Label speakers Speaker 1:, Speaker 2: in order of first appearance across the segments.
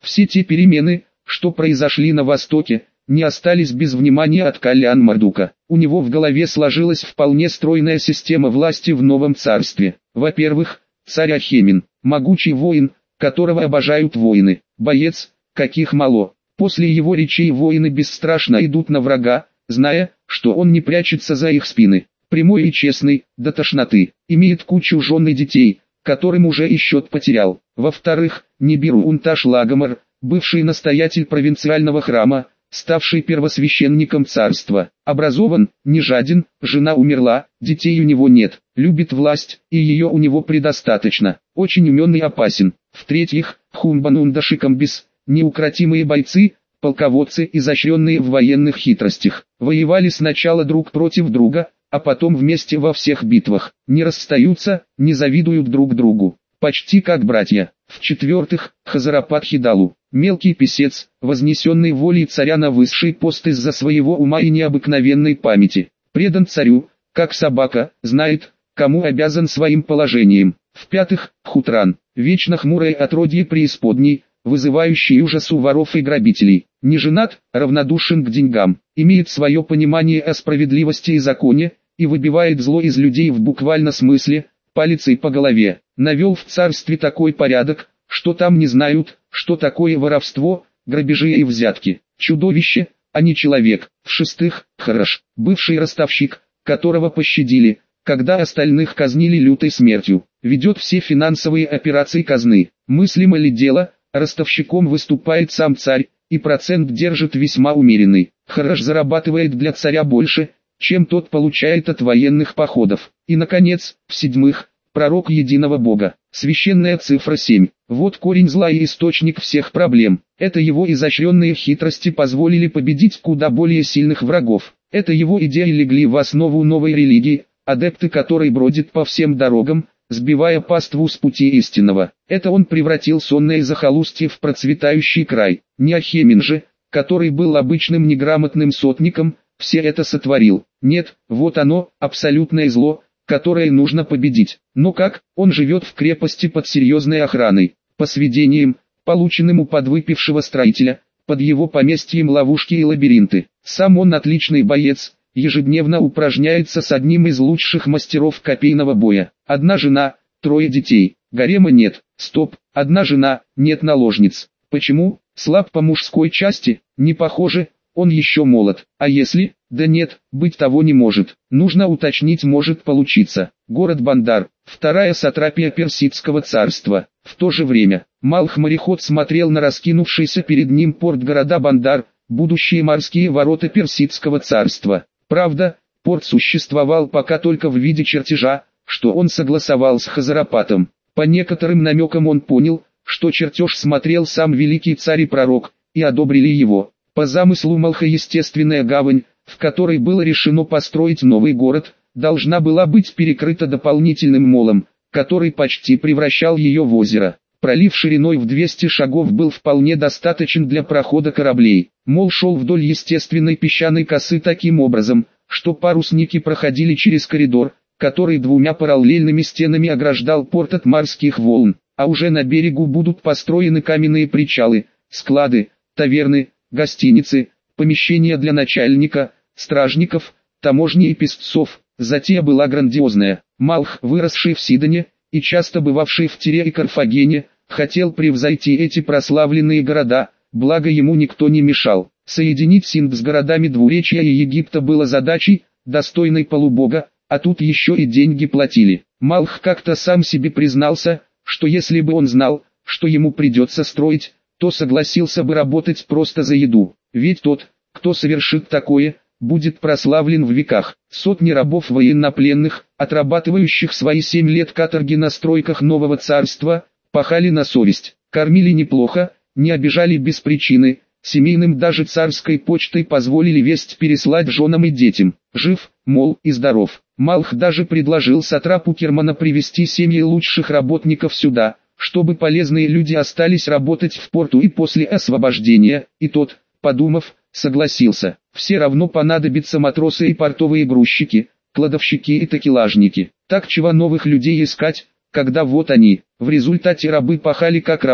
Speaker 1: Все те перемены, что произошли на Востоке, не остались без внимания от Кальян Мардука. У него в голове сложилась вполне стройная система власти в новом царстве. Во-первых, царь Ахемен, могучий воин, которого обожают воины, боец, каких мало. После его речей воины бесстрашно идут на врага, зная, что он не прячется за их спины. Прямой и честный, до тошноты, имеет кучу жен и детей, которым уже и счет потерял. Во-вторых, Нибиру Унташ Лагомар, бывший настоятель провинциального храма, ставший первосвященником царства, образован, не жаден, жена умерла, детей у него нет, любит власть, и ее у него предостаточно, очень умен и опасен. В-третьих, Хумбанунда Шикамбис, неукротимые бойцы, полководцы, изощренные в военных хитростях, воевали сначала друг против друга, а потом вместе во всех битвах, не расстаются, не завидуют друг другу, почти как братья. В-четвертых, Хазарапат Хидалу, мелкий писец, вознесенный волей царя на высший пост из-за своего ума и необыкновенной памяти, предан царю, как собака, знает, кому обязан своим положением. В-пятых, Хутран, вечно хмурое отродье преисподней, вызывающий ужас у воров и грабителей, не женат, равнодушен к деньгам, имеет свое понимание о справедливости и законе, и выбивает зло из людей в буквальном смысле, палицей по голове. Навел в царстве такой порядок, что там не знают, что такое воровство, грабежи и взятки. Чудовище, а не человек. В-шестых, Хараш, бывший ростовщик, которого пощадили, когда остальных казнили лютой смертью, ведет все финансовые операции казны. Мыслимо ли дело, ростовщиком выступает сам царь, и процент держит весьма умеренный. Хараш зарабатывает для царя больше, чем тот получает от военных походов. И наконец, в-седьмых, пророк единого Бога, священная цифра 7. Вот корень зла и источник всех проблем. Это его изощренные хитрости позволили победить куда более сильных врагов. Это его идеи легли в основу новой религии, адепты которой бродят по всем дорогам, сбивая паству с пути истинного. Это он превратил сонное захолустье в процветающий край. Не Ахемен же, который был обычным неграмотным сотником, все это сотворил. Нет, вот оно, абсолютное зло, которое нужно победить. Но как? Он живет в крепости под серьезной охраной. По сведениям, полученным у подвыпившего строителя, под его поместьем ловушки и лабиринты. Сам он отличный боец, ежедневно упражняется с одним из лучших мастеров копейного боя. Одна жена, 3 детей, гарема нет. Стоп, одна жена, нет наложниц. Почему? Слаб по мужской части? Не похоже, он еще молод. А если? Да нет, быть того не может. Нужно уточнить, может получиться. Город Бандар, вторая сатрапия Персидского царства. В то же время, Малх-мореход смотрел на раскинувшийся перед ним порт города Бандар, будущие морские ворота Персидского царства. Правда, порт существовал пока только в виде чертежа, что он согласовал с Хазарапатом. По некоторым намекам он понял, что чертеж смотрел сам великий царь и пророк, и одобрили его. По замыслу Малха естественная гавань, в которой было решено построить новый город, должна была быть перекрыта дополнительным молом, который почти превращал ее в озеро. Пролив шириной в 200 шагов был вполне достаточен для прохода кораблей. Мол шел вдоль естественной песчаной косы таким образом, что парусники проходили через коридор, который 2 параллельными стенами ограждал порт от морских волн, а уже на берегу будут построены каменные причалы, склады, таверны, гостиницы, помещения для начальника, стражников, таможни и песцов. Затея была грандиозная. Малх, выросший в Сидоне и часто бывавший в Тире и Карфагене, хотел превзойти эти прославленные города, благо ему никто не мешал. Соединить Синд с городами Двуречья и Египта было задачей, достойной полубога, а тут еще и деньги платили. Малх как-то сам себе признался, что если бы он знал, что ему придется строить, то согласился бы работать просто за еду. Ведь тот, кто совершит такое, будет прославлен в веках. Сотни рабов военнопленных, отрабатывающих свои 7 лет каторги на стройках нового царства, пахали на совесть, кормили неплохо, не обижали без причины, семейным даже царской почтой позволили весть переслать женам и детям. Жив, мол, и здоров. Малх даже предложил сатрапу Кермана привести семьи лучших работников сюда, чтобы полезные люди остались работать в порту и после освобождения, и тот, подумав, согласился. Все равно понадобятся матросы и портовые грузчики, кладовщики и такелажники. Так чего новых людей искать, когда вот они. В результате рабы пахали как рабы,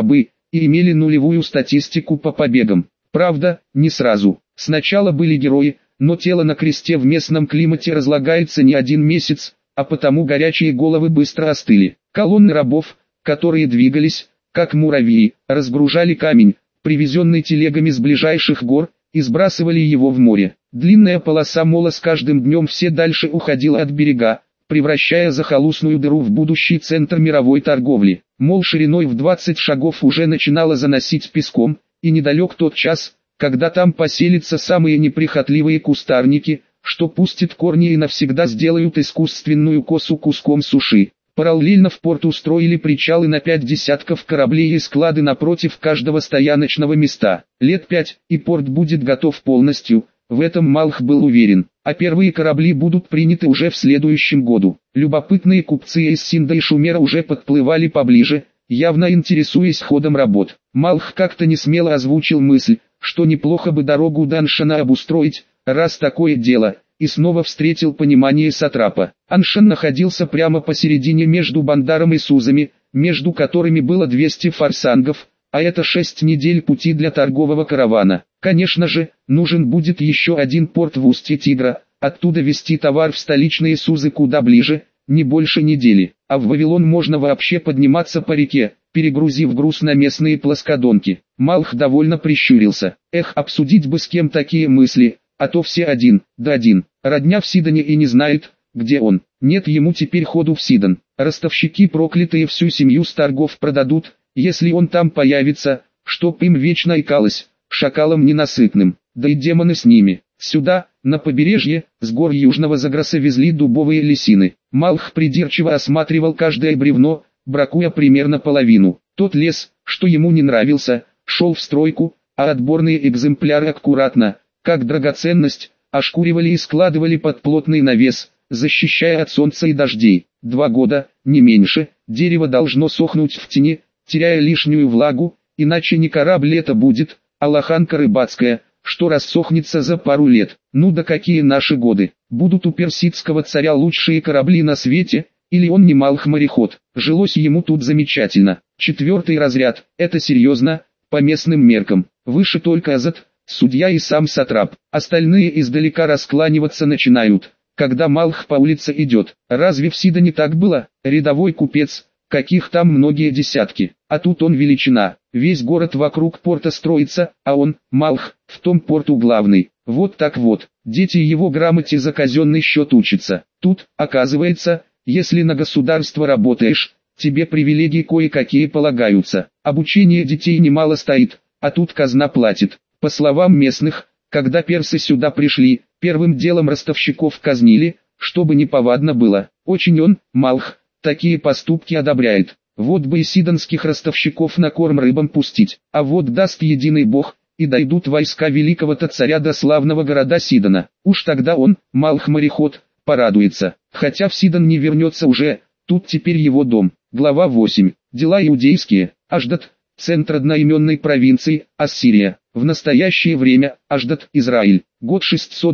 Speaker 1: и имели нулевую статистику по побегам. Правда, не сразу. Сначала были герои, но тело на кресте в местном климате разлагается не один месяц, а потому горячие головы быстро остыли. Колонны рабов, которые двигались, как муравьи, разгружали камень, привезенный телегами с ближайших гор, и сбрасывали его в море. Длинная полоса мола с каждым днем все дальше уходила от берега, превращая захолустную дыру в будущий центр мировой торговли. Мол шириной в 20 шагов уже начинала заносить песком, и недалек тот час, когда там поселятся самые неприхотливые кустарники, что пустят корни и навсегда сделают искусственную косу куском суши. Параллельно в порт устроили причалы на 5 десятков кораблей и склады напротив каждого стояночного места. Лет 5, и порт будет готов полностью, в этом Малх был уверен, а первые корабли будут приняты уже в следующем году. Любопытные купцы из Синда и Шумера уже подплывали поближе, явно интересуясь ходом работ. Малх как-то несмело озвучил мысль, что неплохо бы дорогу до Аншана обустроить, раз такое дело, и снова встретил понимание сатрапа. Аншан находился прямо посередине между Бандаром и Сузами, между которыми было 200 форсангов, а это 6 недель пути для торгового каравана. Конечно же, нужен будет еще один порт в устье Тигра, оттуда везти товар в столичные Сузы куда ближе, не больше недели. А в Вавилон можно вообще подниматься по реке, перегрузив груз на местные плоскодонки. Малх довольно прищурился. Обсудить бы с кем такие мысли, а то все один, да один. Родня в Сидоне и не знает, где он. Нет ему теперь ходу в Сидон. Ростовщики проклятые всю семью с торгов продадут, если он там появится, чтоб им вечно икалось, шакалом ненасытным. Да и демоны с ними. Сюда, на побережье, с гор Южного Загроса везли дубовые лесины. Малх придирчиво осматривал каждое бревно, бракуя примерно половину. Тот лес, что ему не нравился, шел в стройку, а отборные экземпляры аккуратно, как драгоценность, ошкуривали и складывали под плотный навес, защищая от солнца и дождей. 2 года, не меньше, дерево должно сохнуть в тени, теряя лишнюю влагу, иначе не корабль это будет, а лоханка рыбацкая, что рассохнется за пару лет. Ну да какие наши годы, будут у персидского царя лучшие корабли на свете, или он не Малх мореход. Жилось ему тут замечательно. 4-й разряд, это серьезно, по местным меркам, выше только Азат, судья и сам сатрап. Остальные издалека раскланиваться начинают, когда Малх по улице идет. Разве в Сидоне так было? Рядовой купец, каких там многие десятки, а тут он величина. Весь город вокруг порта строится, а он, Малх, в том порту главный. Вот так вот, дети его грамоте за казенный счет учатся. Тут, оказывается, если на государство работаешь, тебе привилегии кое-какие полагаются. Обучение детей немало стоит, а тут казна платит. По словам местных, когда персы сюда пришли, первым делом ростовщиков казнили, чтобы неповадно было. Очень он, Малх, такие поступки одобряет. Вот бы и сидонских ростовщиков на корм рыбам пустить, а вот даст единый бог, и дойдут войска великого-то царя до славного города Сидона. Уж тогда он, Малх мореход, порадуется, хотя в Сидон не вернется уже, тут теперь его дом. Глава 8. Дела иудейские. Аждат, центр одноименной провинции, Ассирия. В настоящее время, Аждат, Израиль. Год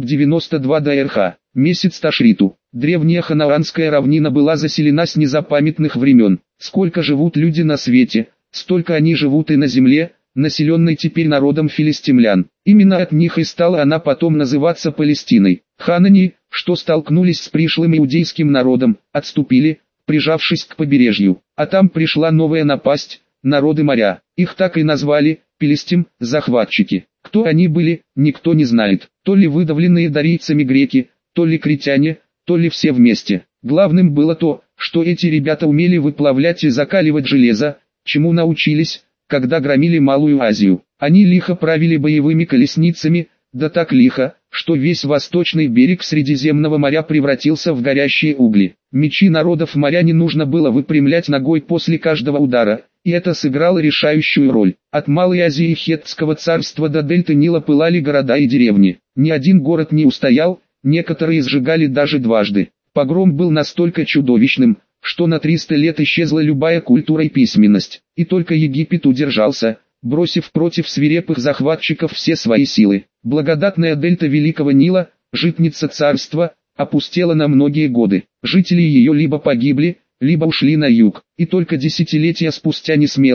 Speaker 1: 692 до РХ. Месяц Ташриту. Древняя ханаанская равнина была заселена с незапамятных времен. Сколько живут люди на свете, столько они живут и на земле, населенной теперь народом филистимлян. Именно от них и стала она потом называться Палестиной. Ханани, что столкнулись с пришлым иудейским народом, отступили, прижавшись к побережью. А там пришла новая напасть, народы моря. Их так и назвали, Пелестим, захватчики. Кто они были, никто не знает. То ли выдавленные дарийцами греки, то ли критяне, то ли все вместе. Главным было то, что эти ребята умели выплавлять и закаливать железо, чему научились, когда громили Малую Азию. Они лихо правили боевыми колесницами, да так лихо, что весь восточный берег Средиземного моря превратился в горящие угли. Мечи народов моря не нужно было выпрямлять ногой после каждого удара, и это сыграло решающую роль. От Малой Азии и Хеттского царства до дельты Нила пылали города и деревни. Ни один город не устоял, некоторые сжигали даже дважды. Погром был настолько чудовищным, что на 300 лет исчезла любая культура и письменность, и только Египет удержался, бросив против свирепых захватчиков все свои силы. Благодатная дельта Великого Нила, житница царства, опустела на многие годы. Жители ее либо погибли, либо ушли на юг, и только десятилетия спустя несмело,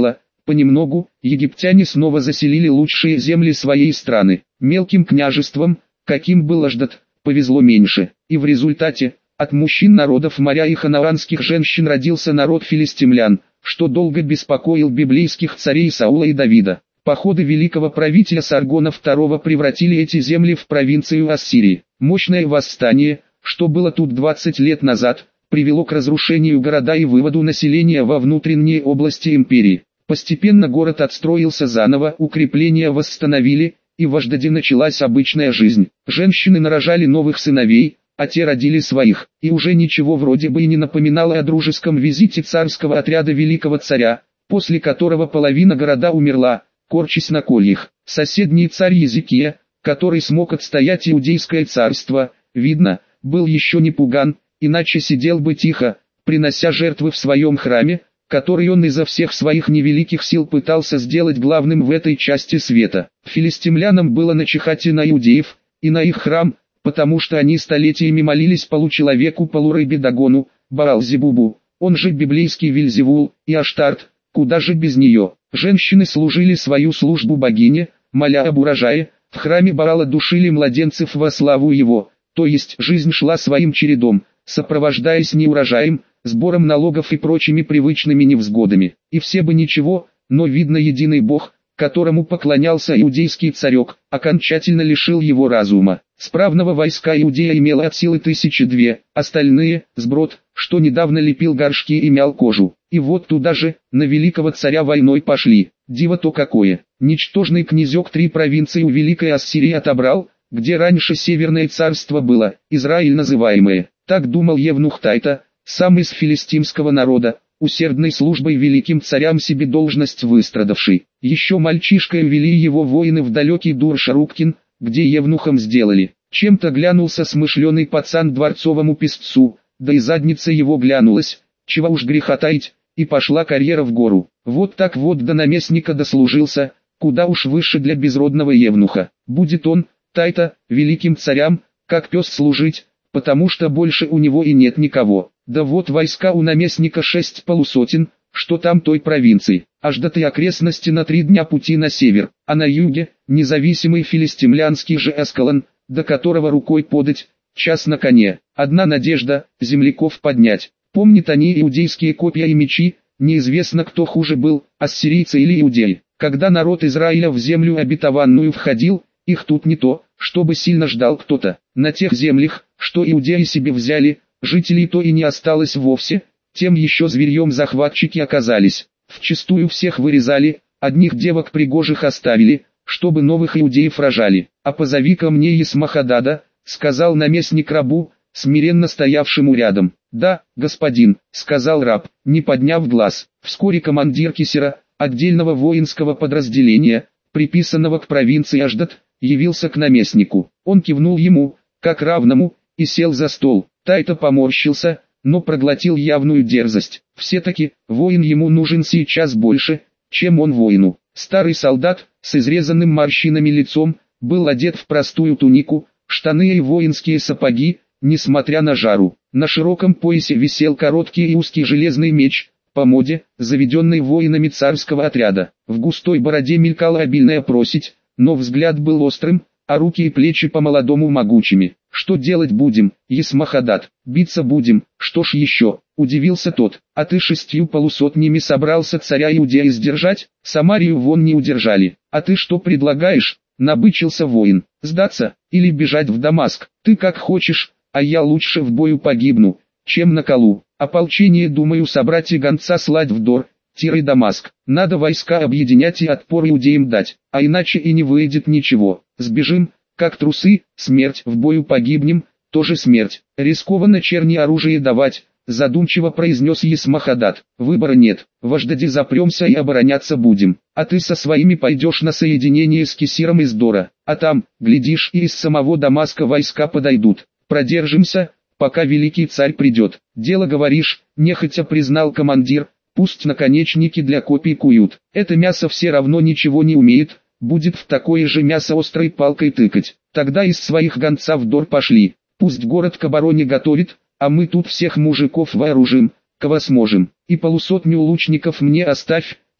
Speaker 1: Понемногу, египтяне снова заселили лучшие земли своей страны. Мелким княжеством, каким был Аждат, повезло меньше, и в результате, от мужчин народов моря и ханаанских женщин родился народ филистимлян, что долго беспокоил библейских царей Саула и Давида. Походы великого правителя Саргона II превратили эти земли в провинцию Ассирии. Мощное восстание, что было тут 20 лет назад, привело к разрушению города и выводу населения во внутренние области империи. Постепенно город отстроился заново, укрепления восстановили, и в Аждаде началась обычная жизнь. Женщины нарожали новых сыновей, а те родили своих, и уже ничего вроде бы и не напоминало о дружеском визите царского отряда великого царя, после которого половина города умерла, корчась на кольях. Соседний царь Езекия, который смог отстоять иудейское царство, видно, был еще не пуган, иначе сидел бы тихо, принося жертвы в своем храме, который он изо всех своих невеликих сил пытался сделать главным в этой части света. Филистимлянам было начихать и на иудеев, и на их храм, потому что они столетиями молились получеловеку-полурыбе Дагону, Баал-Зебубу, он же библейский Вельзевул, и Аштарт, куда же без нее. Женщины служили свою службу богине, моля об урожае, в храме Баала душили младенцев во славу его, то есть жизнь шла своим чередом, сопровождаясь неурожаем, сбором налогов и прочими привычными невзгодами. И все бы ничего, но видно единый Бог, которому поклонялся иудейский царек, окончательно лишил его разума. Справного войска Иудея имело от силы 1002, остальные – сброд, что недавно лепил горшки и мял кожу. И вот туда же, на великого царя войной пошли. Диво то какое. Ничтожный князек 3 провинции у Великой Ассирии отобрал, где раньше Северное царство было, Израиль называемое. Так думал евнух Тайта, сам из филистимского народа, усердной службой великим царям себе должность выстрадавший. Еще мальчишкой ввели его воины в далекий Дур-Шаруктин, где евнухом сделали. Чем-то глянулся смышленый пацан дворцовому песцу, да и задница его глянулась, чего уж греха таить, и пошла карьера в гору. Вот так вот до наместника дослужился, куда уж выше для безродного евнуха. Будет он, Тайта, великим царям, как пес служить, потому что больше у него и нет никого. Да вот войска у наместника 6 полусотен, что там той провинции, аж до той окрестности на 3 дня пути на север, а на юге, независимый филистимлянский же Эскалон, до которого рукой подать, час на коне. Одна надежда, земляков поднять. Помнят они иудейские копья и мечи, неизвестно кто хуже был, ассирийцы или иудеи. Когда народ Израиля в землю обетованную входил, их тут не то, чтобы сильно ждал кто-то. На тех землях, что иудеи себе взяли, жителей то и не осталось вовсе, тем еще зверьем захватчики оказались. Вчистую всех вырезали, одних девок пригожих оставили, чтобы новых иудеев рожали. А позови ко мне Есмахадада, сказал наместник рабу, смиренно стоявшему рядом. Да, господин, сказал раб, не подняв глаз. Вскоре командир Кисера, отдельного воинского подразделения, приписанного к провинции Аждат, явился к наместнику. Он кивнул ему, как равному, и сел за стол. Тайта поморщился, но проглотил явную дерзость. Все-таки, воин ему нужен сейчас больше, чем он воину. Старый солдат, с изрезанным морщинами лицом, был одет в простую тунику, штаны и воинские сапоги, несмотря на жару. На широком поясе висел короткий и узкий железный меч, по моде, заведенный воинами царского отряда. В густой бороде мелькала обильная просить, но взгляд был острым, а руки и плечи по-молодому могучими. «Что делать будем, Есмахадад? Биться будем, что ж еще?» – удивился тот. «А ты 6 полусотнями собрался царя Иудея сдержать? Самарию вон не удержали. А ты что предлагаешь?» – набычился воин. «Сдаться, или бежать в Дамаск? Ты как хочешь, а я лучше в бою погибну, чем на колу. Ополчение думаю собрать и гонца слать в Дор-Дамаск. Надо войска объединять и отпор иудеям дать, а иначе и не выйдет ничего. Сбежим, как трусы, смерть, в бою погибнем, тоже смерть. Рискованно черни оружие давать», задумчиво произнес Есмахадад. «Выбора нет, в Аждаде запремся и обороняться будем, а ты со своими пойдешь на соединение с Кисиром из Дора, а там, глядишь, и из самого Дамаска войска подойдут. Продержимся, пока великий царь придет. Дело говоришь», нехотя признал командир, «пусть наконечники для копий куют. Это мясо все равно ничего не умеет, будет в такое же мясо острой палкой тыкать. Тогда из своих гонца в Дор пошли, пусть город к обороне готовит, а мы тут всех мужиков вооружим, кого сможем. И полусотню лучников мне оставь,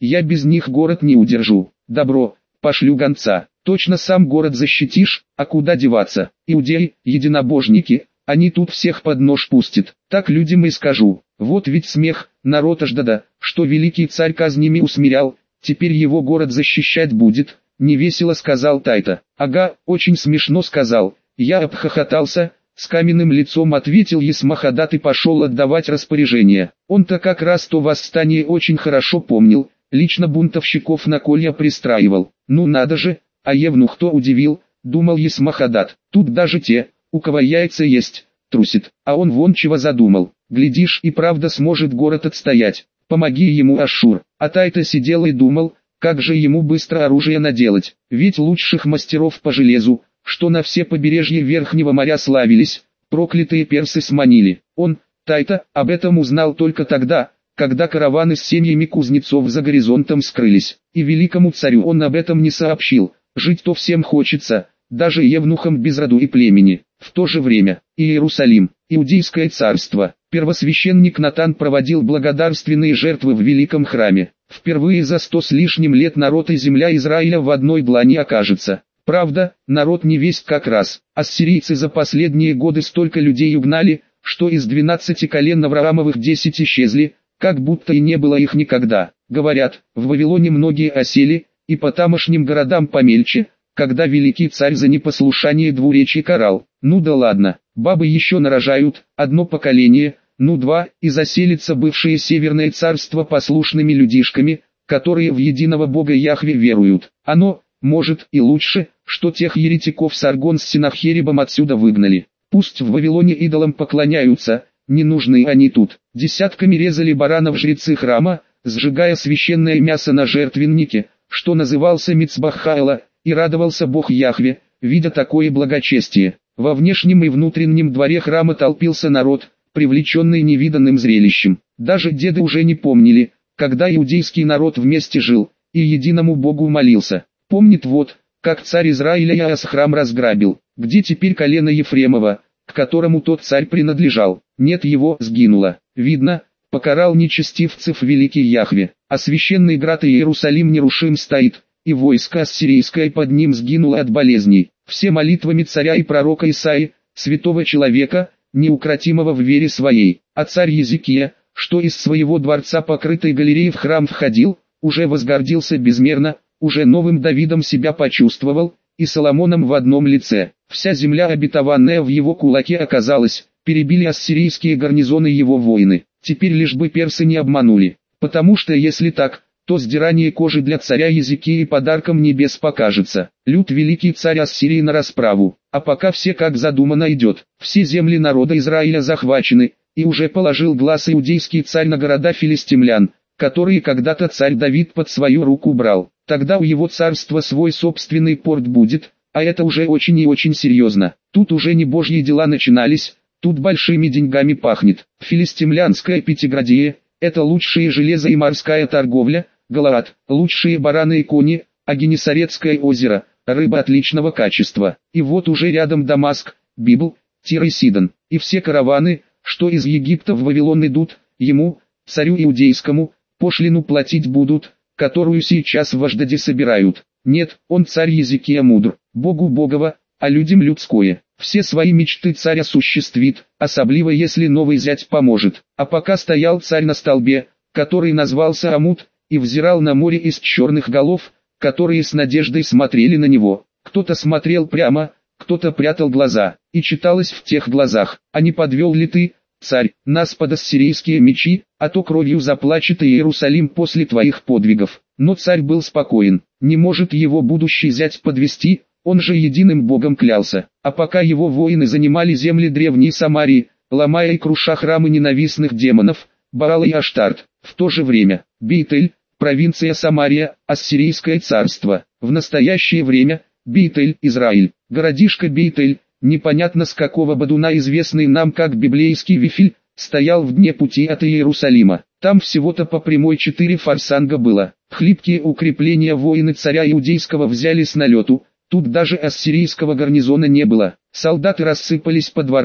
Speaker 1: я без них город не удержу. Добро, пошлю гонца. Точно сам город защитишь, а куда деваться? Иудеи, единобожники, они тут всех под нож пустят. Так людям и скажу. Вот ведь смех, народ ождада, что великий царь казнями усмирял, теперь его город защищать будет, невесело сказал Тайта. Ага, очень смешно сказал, я обхохотался, с каменным лицом ответил Есмахадат и пошел отдавать распоряжение. Он-то как раз то восстание очень хорошо помнил, лично бунтовщиков на колья пристраивал. Ну надо же, а евнух-то удивил, думал Есмахадат, тут даже те, у кого яйца есть, трусит, а он вон чего задумал. Глядишь, и правда сможет город отстоять. Помоги ему, Ашшур. А Тайта сидел и думал, как же ему быстро оружие наделать. Ведь лучших мастеров по железу, что на все побережья Верхнего моря славились, проклятые персы сманили. Он, Тайта, об этом узнал только тогда, когда караваны с семьями кузнецов за горизонтом скрылись. И великому царю он об этом не сообщил. Жить-то всем хочется, даже евнухам без роду и племени. В то же время, Иерусалим, Иудейское царство, первосвященник Натан проводил благодарственные жертвы в великом храме. Впервые за 100 с лишним лет народ и земля Израиля в одной длани окажется. Правда, народ не весть как раз. Ассирийцы за последние годы столько людей угнали, что из 12 колен Авраамовых 10 исчезли, как будто и не было их никогда. Говорят, в Вавилоне многие осели, и по тамошним городам помельче, когда великий царь за непослушание двуречий карал. Ну да ладно, бабы еще нарожают, одно поколение, ну два, и заселится бывшее Северное царство послушными людишками, которые в единого Бога Яхве веруют. Оно, может, и лучше, что тех еретиков Саргон с Синахерибом отсюда выгнали. Пусть в Вавилоне идолам поклоняются, не нужны они тут. Десятками резали баранов жрецы храма, сжигая священное мясо на жертвеннике, что назывался Мицбах Хайла, и радовался Бог Яхве, видя такое благочестие. Во внешнем и внутреннем дворе храма толпился народ, привлеченный невиданным зрелищем. Даже деды уже не помнили, когда иудейский народ вместе жил, и единому Богу молился. Помнит вот, как царь Израиля Иоас храм разграбил, где теперь колено Ефремова, к которому тот царь принадлежал. Нет, его сгинуло. Видно, покарал нечестивцев великий Яхве, а священный град Иерусалим нерушим стоит, и войско ассирийское под ним сгинуло от болезней. Все молитвами царя и пророка Исаии, святого человека, неукротимого в вере своей. А царь Езекия, что из своего дворца покрытой галереи в храм входил, уже возгордился безмерно, уже новым Давидом себя почувствовал, и Соломоном в одном лице. Вся земля обетованная в его кулаке оказалась, перебили ассирийские гарнизоны его воины. Теперь лишь бы персы не обманули, потому что если так, то сдирание кожи для царя Езекии подарком небес покажется. Лют великий царь Ассирии на расправу, а пока все как задумано идет. Все земли народа Израиля захвачены, и уже положил глаз иудейский царь на города филистимлян, которые когда-то царь Давид под свою руку брал. Тогда у его царства свой собственный порт будет, а это уже очень и очень серьезно. Тут уже не божьи дела начинались, тут большими деньгами пахнет. Филистимлянское Пятиградие – это лучшее железо и морская торговля, Галаад – лучшие бараны и кони, а Генесарецкое озеро – рыба отличного качества. И вот уже рядом Дамаск, Библ, Тир и Сидон. И все караваны, что из Египта в Вавилон идут, ему, царю иудейскому, пошлину платить будут, которую сейчас в Аждаде собирают. Нет, он царь Езекия мудр, Богу богово, а людям людское. Все свои мечты царь осуществит, особливо если новый зять поможет. А пока стоял царь на столбе, который назвался Амут, и взирал на море из черных голов, которые с надеждой смотрели на него. Кто-то смотрел прямо, кто-то прятал глаза, и читалось в тех глазах: «А не подвел ли ты, царь, нас под ассирийские мечи, а то кровью заплачет Иерусалим после твоих подвигов». Но царь был спокоен, не может его будущий зять подвести, он же единым Богом клялся. А пока его воины занимали земли древней Самарии, ломая и круша храмы ненавистных демонов, Баала и Аштарт, в то же время, Бейтель, провинция Самария, Ассирийское царство, в настоящее время, Бейтель, Израиль, городишко Бейтель, непонятно с какого бодуна известный нам как библейский Вифиль, стоял в дне пути от Иерусалима. Там всего-то по прямой 4 форсанга было. Хлипкие укрепления воины царя иудейского взяли с налету, тут даже ассирийского гарнизона не было. Солдаты рассыпались по дворам,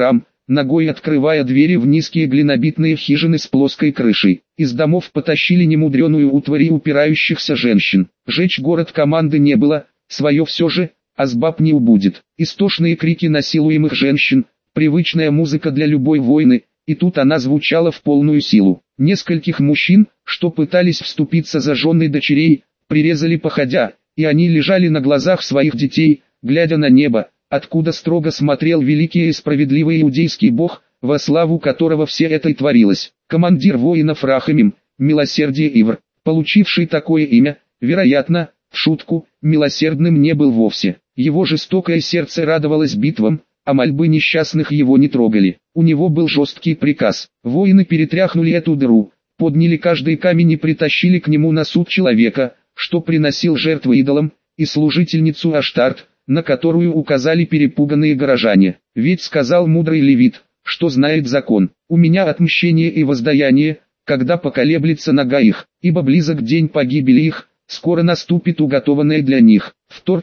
Speaker 1: ногой открывая двери в низкие глинобитные хижины с плоской крышей. Из домов потащили немудреную утварь и упирающихся женщин. Жечь город команды не было, свое все же, асбаб не убудет. Истошные крики насилуемых женщин, привычная музыка для любой войны, и тут она звучала в полную силу. Нескольких мужчин, что пытались вступиться за жены дочерей, прирезали походя, и они лежали на глазах своих детей, глядя на небо, откуда строго смотрел великий и справедливый иудейский Бог, во славу которого все это и творилось. Командир воинов Рахамим, милосердие Ивр, получивший такое имя, вероятно, в шутку, милосердным не был вовсе. Его жестокое сердце радовалось битвам, а мольбы несчастных его не трогали. У него был жесткий приказ. Воины перетряхнули эту дыру, подняли каждый камень и притащили к нему на суд человека, что приносил жертвы идолам, и служительницу Аштарт, на которую указали перепуганные горожане. Ведь сказал мудрый левит, что знает закон: у меня отмщение и воздаяние, когда поколеблется нога их, ибо близок день погибели их, скоро наступит уготованное для них. Втор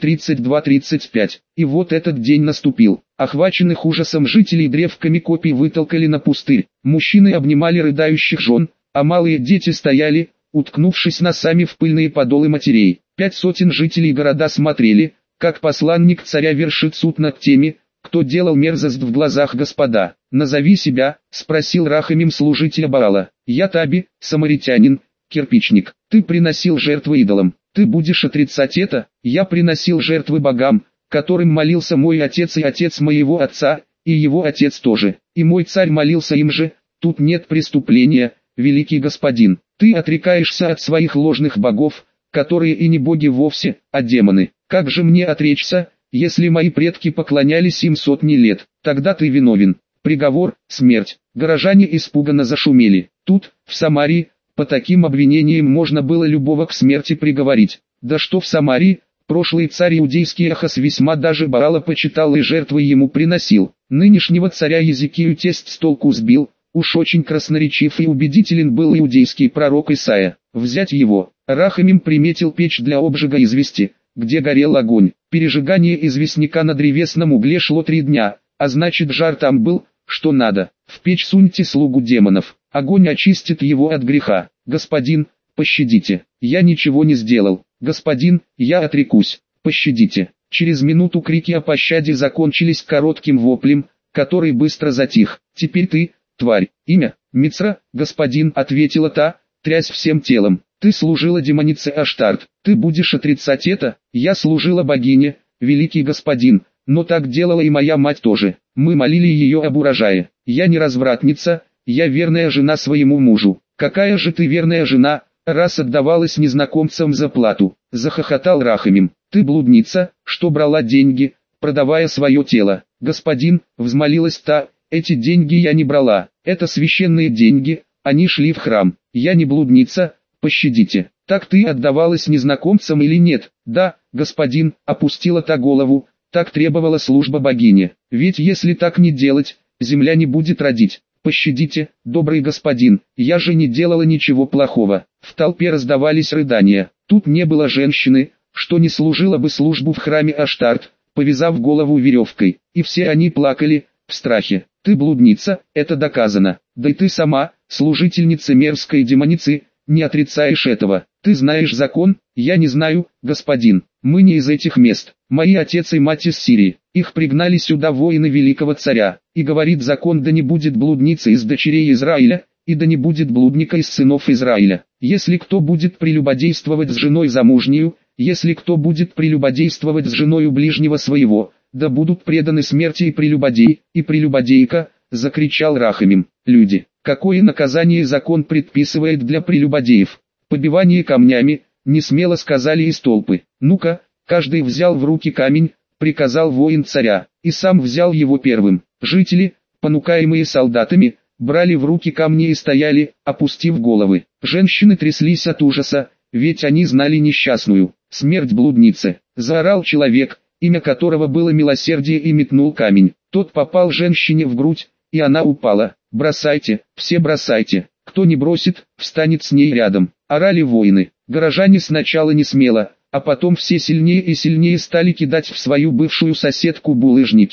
Speaker 1: 32-35. И вот этот день наступил. Охваченных ужасом жителей древками копий вытолкали на пустырь. Мужчины обнимали рыдающих жен, а малые дети стояли, уткнувшись носами в пыльные подолы матерей. 500 жителей города смотрели, как посланник царя вершит суд над теми, кто делал мерзость в глазах Господа. «Назови себя», — спросил Рахамим служителя Баала. «Я Таби, самаритянин, кирпичник. Ты приносил жертвы идолам. Ты будешь отрицать это? Я приносил жертвы богам, которым молился мой отец и отец моего отца, и его отец тоже. И мой царь молился им же. Тут нет преступления, великий господин. Ты отрекаешься от своих ложных богов, которые и не боги вовсе, а демоны. Как же мне отречься, если мои предки поклонялись им сотни лет? Тогда ты виновен. Приговор – смерть». Горожане испуганно зашумели. Тут, в Самарии, по таким обвинениям можно было любого к смерти приговорить. Да что в Самарии, прошлый царь иудейский Ахаз весьма даже Баала почитал и жертвы ему приносил. Нынешнего царя Езекию тесть с толку сбил, уж очень красноречив и убедителен был иудейский пророк Исаия. Взять его. Рахамим приметил печь для обжига извести, где горел огонь. Пережигание известняка на древесном угле шло 3 дня, а значит жар там был, что надо. В печь суньте слугу демонов, огонь очистит его от греха. Господин, пощадите, я ничего не сделал. Господин, я отрекусь, пощадите. Через минуту крики о пощаде закончились коротким воплем, который быстро затих. Теперь ты, тварь, имя, Мицра, господин, ответила та, трясь всем телом. Ты служила демонице Аштарт, ты будешь отрицать это? Я служила богине, великий господин, но так делала и моя мать тоже. Мы молили ее об урожае. Я не развратница, я верная жена своему мужу. Какая же ты верная жена, раз отдавалась незнакомцам за плату? Захохотал Рахамим. Ты блудница, что брала деньги, продавая свое тело. Господин, взмолилась та, эти деньги я не брала, это священные деньги, они шли в храм. Я не блудница, пощадите. Так ты отдавалась незнакомцам или нет? Да, господин, опустила та голову, так требовала служба богини. Ведь если так не делать, земля не будет родить. Пощадите, добрый господин, я же не делала ничего плохого. В толпе раздавались рыдания. Тут не было женщины, что не служила бы службу в храме Аштарт, повязав голову веревкой. И все они плакали, в страхе. Ты блудница, это доказано. Да и ты сама, служительница мерзкой демоницы, не отрицаешь этого. Ты знаешь закон? Я не знаю, господин. Мы не из этих мест. Мои отец и мать из Сирии. Их пригнали сюда воины великого царя. И говорит закон: да не будет блудницы из дочерей Израиля, и да не будет блудника из сынов Израиля. Если кто будет прелюбодействовать с женой замужнею, если кто будет прелюбодействовать с женою ближнего своего, да будут преданы смерти и прелюбодей, и прелюбодейка, закричал Рахамим. Люди, какое наказание закон предписывает для прелюбодеев? Побивание камнями, не смело сказали из толпы. Ну-ка, каждый взял в руки камень, приказал воин царя, и сам взял его первым. Жители, понукаемые солдатами, брали в руки камни и стояли, опустив головы. Женщины тряслись от ужаса, ведь они знали несчастную. Смерть блудницы. Заорал человек, имя которого было Милосердие, и метнул камень. Тот попал женщине в грудь, и она упала. «Бросайте, все бросайте, кто не бросит, встанет с ней рядом», орали воины. Горожане сначала не смело, а потом все сильнее и сильнее стали кидать в свою бывшую соседку булыжники,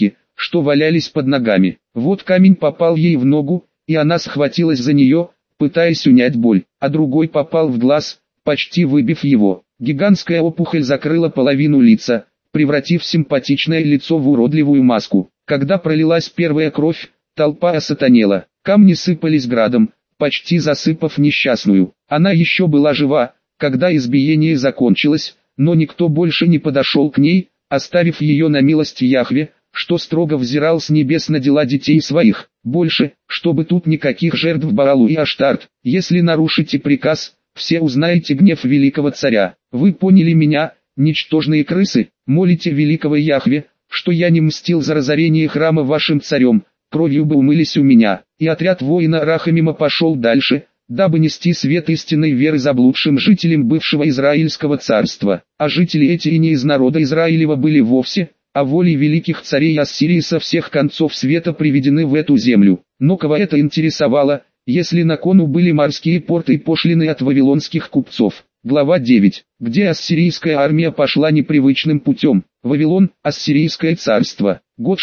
Speaker 1: что валялись под ногами. Вот камень попал ей в ногу, и она схватилась за нее, пытаясь унять боль, а другой попал в глаз, почти выбив его. Гигантская опухоль закрыла половину лица, превратив симпатичное лицо в уродливую маску. Когда пролилась первая кровь, толпа осатанела, камни сыпались градом, почти засыпав несчастную. Она еще была жива, когда избиение закончилось, но никто больше не подошел к ней, оставив ее на милость Яхве, что строго взирал с небес на дела детей своих. Больше, чтобы тут никаких жертв Баалу и Аштарт. Если нарушите приказ, все узнаете гнев великого царя. Вы поняли меня, ничтожные крысы? Молите великого Яхве, что я не мстил за разорение храма вашим царем, кровью бы умылись у меня. И отряд воина Рахамима пошел дальше, дабы нести свет истинной веры заблудшим жителям бывшего Израильского царства. А жители эти и не из народа Израилева были вовсе, а волей великих царей Ассирии со всех концов света приведены в эту землю. Но кого это интересовало, если на кону были морские порты и пошлины от вавилонских купцов? Глава 9. Где ассирийская армия пошла непривычным путем. Вавилон, Ассирийское царство. Год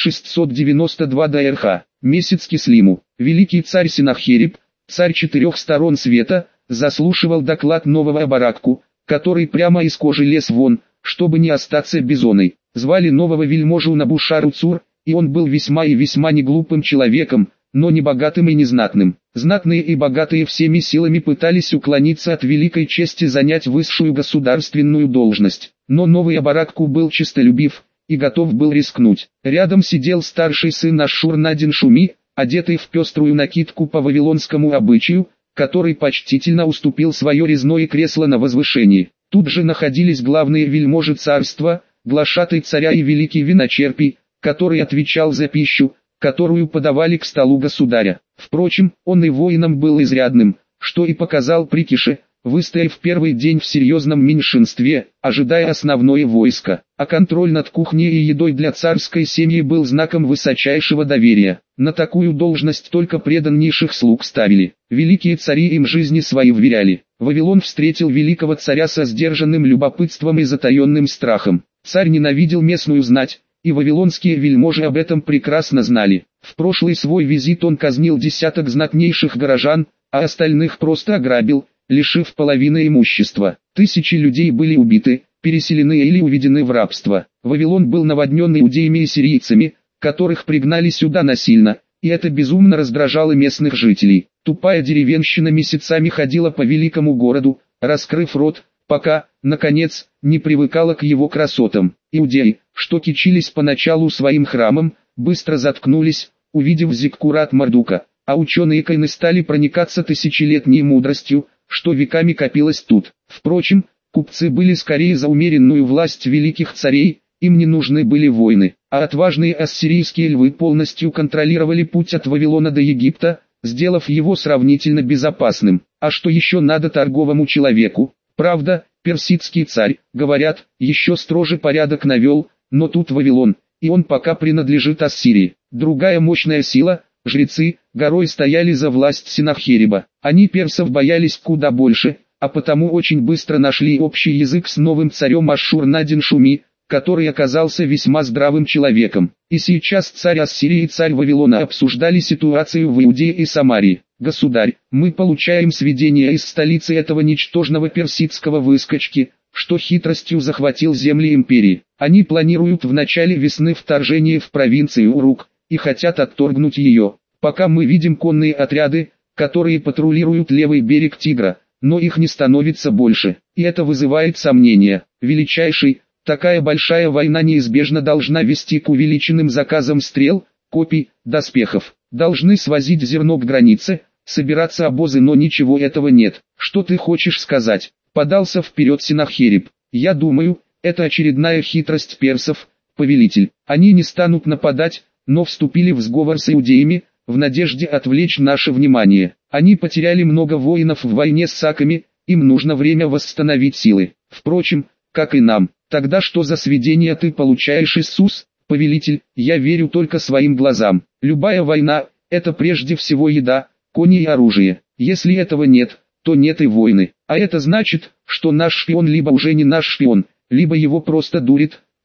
Speaker 1: 692 до РХ. Месяц Кислиму. Великий царь Сенахериб, царь 4 сторон света, заслушивал доклад нового Абаракку, который прямо из кожи лез вон, чтобы не остаться безоной. Звали нового вельможу Набушар-Уцур, и он был весьма и весьма неглупым человеком, но не богатым и незнатным. Знатные и богатые всеми силами пытались уклониться от великой чести занять высшую государственную должность. Но новый Абаракку был честолюбив и готов был рискнуть. Рядом сидел старший сын Ашшур-Надин-Шуми, одетый в пеструю накидку по вавилонскому обычаю, который почтительно уступил свое резное кресло на возвышении. Тут же находились главные вельможи царства, глашатай царя и великий виночерпий, который отвечал за пищу, которую подавали к столу государя. Впрочем, он и воином был изрядным, что и показал при Кише, выстояв первый день в серьезном меньшинстве, ожидая основное войско. А контроль над кухней и едой для царской семьи был знаком высочайшего доверия. На такую должность только преданнейших слуг ставили. Великие цари им жизни свои вверяли. Вавилон встретил великого царя со сдержанным любопытством и затаенным страхом. Царь ненавидел местную знать, и вавилонские вельможи об этом прекрасно знали. В прошлый свой визит он казнил десяток знатнейших горожан, а остальных просто ограбил, лишив половины имущества. Тысячи людей были убиты, переселены или уведены в рабство. Вавилон был наводнен иудеями и сирийцами, которых пригнали сюда насильно, и это безумно раздражало местных жителей. Тупая деревенщина месяцами ходила по великому городу, раскрыв рот, пока, наконец, не привыкала к его красотам. Иудеи, что кичились поначалу своим храмом, быстро заткнулись, увидев зиккурат Мардука, а ученые Кайны стали проникаться тысячелетней мудростью, что веками копилось тут. Впрочем, купцы были скорее за умеренную власть великих царей, им не нужны были войны, а отважные ассирийские львы полностью контролировали путь от Вавилона до Египта, сделав его сравнительно безопасным. А что еще надо торговому человеку? Правда, персидский царь, говорят, еще строже порядок навел, но тут Вавилон, и он пока принадлежит Ассирии. Другая мощная сила, жрецы, горой стояли за власть Сенахериба. Они персов боялись куда больше, а потому очень быстро нашли общий язык с новым царем Ашшур-Надин-Шуми, который оказался весьма здравым человеком. И сейчас царь Ассирии и царь Вавилона обсуждали ситуацию в Иудее и Самарии. «Государь, мы получаем сведения из столицы этого ничтожного персидского выскочки, что хитростью захватил земли империи. Они планируют в начале весны вторжение в провинцию Урук, и хотят отторгнуть ее. Пока мы видим конные отряды, которые патрулируют левый берег Тигра, но их не становится больше, и это вызывает сомнения. Величайший, такая большая война неизбежно должна вести к увеличенным заказам стрел, копий, доспехов. Должны свозить зерно к границе, собираться обозы, но ничего этого нет. Что ты хочешь сказать?» Подался вперед Сенахериб. «Я думаю, это очередная хитрость персов, повелитель. Они не станут нападать, но вступили в сговор с иудеями, в надежде отвлечь наше внимание. Они потеряли много воинов в войне с саками, им нужно время восстановить силы. Впрочем, как и нам. Тогда что за сведения ты получаешь, Иисус, повелитель? Я верю только своим глазам. Любая война – это прежде всего еда, кони и оружие. Если этого нет, то нет и войны. А это значит, что наш шпион либо уже не наш шпион, либо его просто дурит,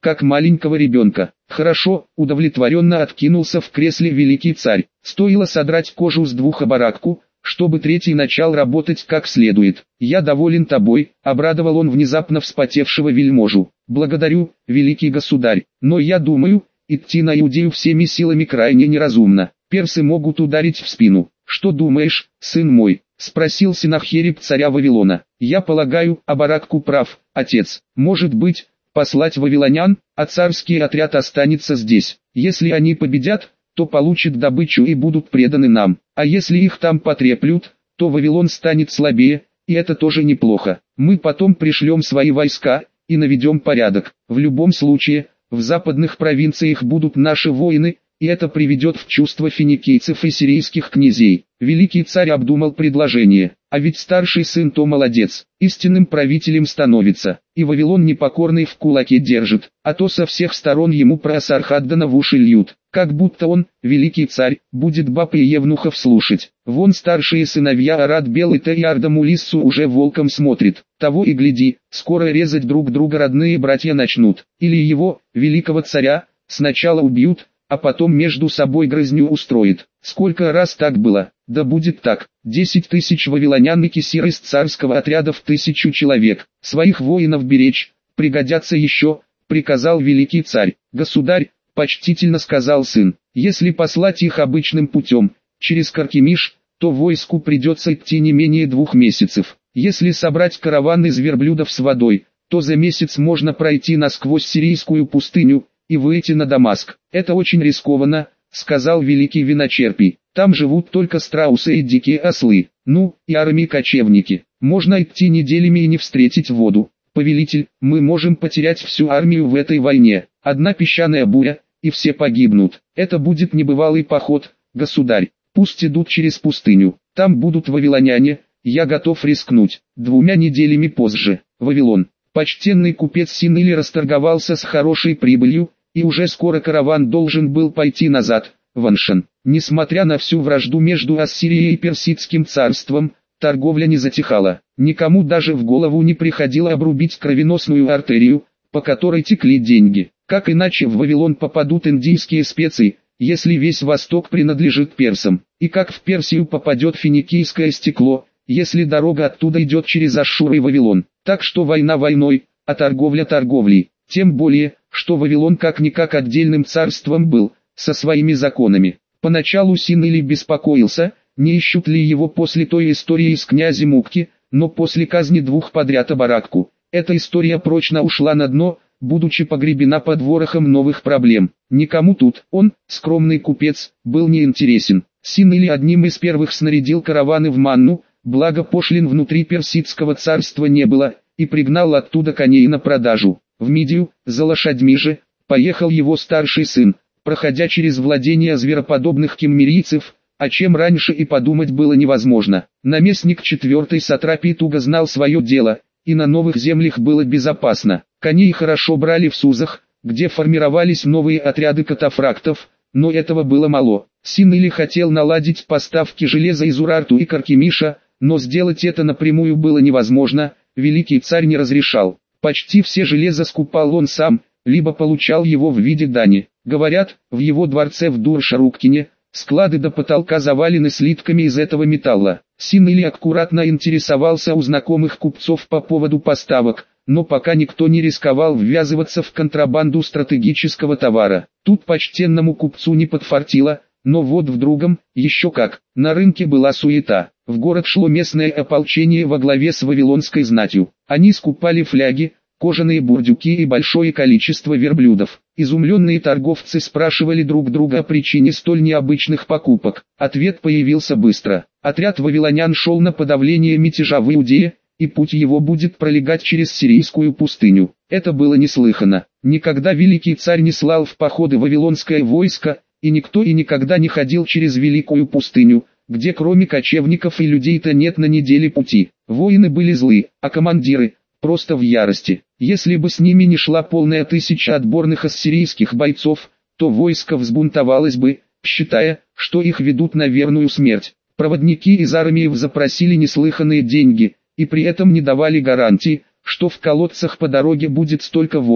Speaker 1: как маленького ребенка. Хорошо, удовлетворенно откинулся в кресле великий царь. Стоило содрать кожу с двух абаракку, чтобы третий начал работать как следует. «Я доволен тобой», — обрадовал он внезапно вспотевшего вельможу. «Благодарю, великий государь, но я думаю, идти на Иудею всеми силами крайне неразумно. Персы могут ударить в спину». «Что думаешь, сын мой?» — спросил Сенахериб царя Вавилона. «Я полагаю, Абаракку прав, отец. Может быть, послать вавилонян, а царский отряд останется здесь. Если они победят, то получат добычу и будут преданы нам. А если их там потреплют, то Вавилон станет слабее, и это тоже неплохо. Мы потом пришлем свои войска и наведем порядок. В любом случае, в западных провинциях будут наши воины, и это приведет в чувство финикийцев и сирийских князей». Великий царь обдумал предложение. А ведь старший сын то молодец, истинным правителем становится, и Вавилон непокорный в кулаке держит, а то со всех сторон ему про Асархаддана в уши льют, как будто он, великий царь, будет баб и евнухов слушать. Вон старшие сыновья Арат Белый-то и Ардамулиссу уже волком смотрит, того и гляди, скоро резать друг друга родные братья начнут, или его, великого царя, сначала убьют, а потом между собой грызню устроит. Сколько раз так было? Да будет так. 10 тысяч вавилонян и кесир из царского отряда в 1000 человек. Своих воинов беречь, пригодятся еще, приказал великий царь. «Государь», почтительно сказал сын, «если послать их обычным путем, через Каркемиш, то войску придется идти не менее 2 месяцев. Если собрать караван из верблюдов с водой, то за месяц можно пройти насквозь сирийскую пустыню и выйти на Дамаск. Это очень рискованно», — сказал великий виночерпий. «Там живут только страусы и дикие ослы, ну, и армии-кочевники. Можно идти неделями и не встретить воду. Повелитель, мы можем потерять всю армию в этой войне. Одна песчаная буря, и все погибнут. Это будет небывалый поход, государь. Пусть идут через пустыню. Там будут вавилоняне, я готов рискнуть». 2 неделями позже, Вавилон. Почтенный купец Синили расторговался с хорошей прибылью, и уже скоро караван должен был пойти назад, в Аншан. Несмотря на всю вражду между Ассирией и Персидским царством, торговля не затихала. Никому даже в голову не приходило обрубить кровеносную артерию, по которой текли деньги. Как иначе в Вавилон попадут индийские специи, если весь Восток принадлежит персам? И как в Персию попадет финикийское стекло, если дорога оттуда идет через Ашшур и Вавилон? Так что война войной, а торговля торговлей. Тем более, что Вавилон как-никак отдельным царством был, со своими законами. Поначалу Синили беспокоился, не ищут ли его после той истории с князем Мукки, но после казни 2 подряд Абаракку, эта история прочно ушла на дно, будучи погребена под ворохом новых проблем. Никому тут он, скромный купец, был не интересен. Синили одним из первых снарядил караваны в Манну, благо пошлин внутри персидского царства не было, и пригнал оттуда коней на продажу. В Мидию, за лошадьми же, поехал его старший сын, проходя через владения звероподобных киммерийцев, о чем раньше и подумать было невозможно. Наместник 4-й сатрапии туго знал свое дело, и на новых землях было безопасно. Коней хорошо брали в Сузах, где формировались новые отряды катафрактов, но этого было мало. Синили хотел наладить поставки железа из Урарту и Каркемиша, но сделать это напрямую было невозможно, великий царь не разрешал. Почти все железо скупал он сам, либо получал его в виде дани. Говорят, в его дворце в Дур-Шаруктине, склады до потолка завалены слитками из этого металла. Синили аккуратно интересовался у знакомых купцов по поводу поставок, но пока никто не рисковал ввязываться в контрабанду стратегического товара. Тут почтенному купцу не подфартило, но вот в другом, еще как, на рынке была суета. В город шло местное ополчение во главе с вавилонской знатью. Они скупали фляги, кожаные бурдюки и большое количество верблюдов. Изумленные торговцы спрашивали друг друга о причине столь необычных покупок. Ответ появился быстро. Отряд вавилонян шел на подавление мятежа в Иудее, и путь его будет пролегать через сирийскую пустыню. Это было неслыханно. Никогда великий царь не слал в походы вавилонское войско, и никто и никогда не ходил через великую пустыню, где кроме кочевников и людей-то нет на неделе пути. Воины были злы, а командиры просто в ярости. Если бы с ними не шла полная 1000 отборных ассирийских бойцов, то войско взбунтовалось бы, считая, что их ведут на верную смерть. Проводники из армии запросили неслыханные деньги, и при этом не давали гарантии, что в колодцах по дороге будет столько воды,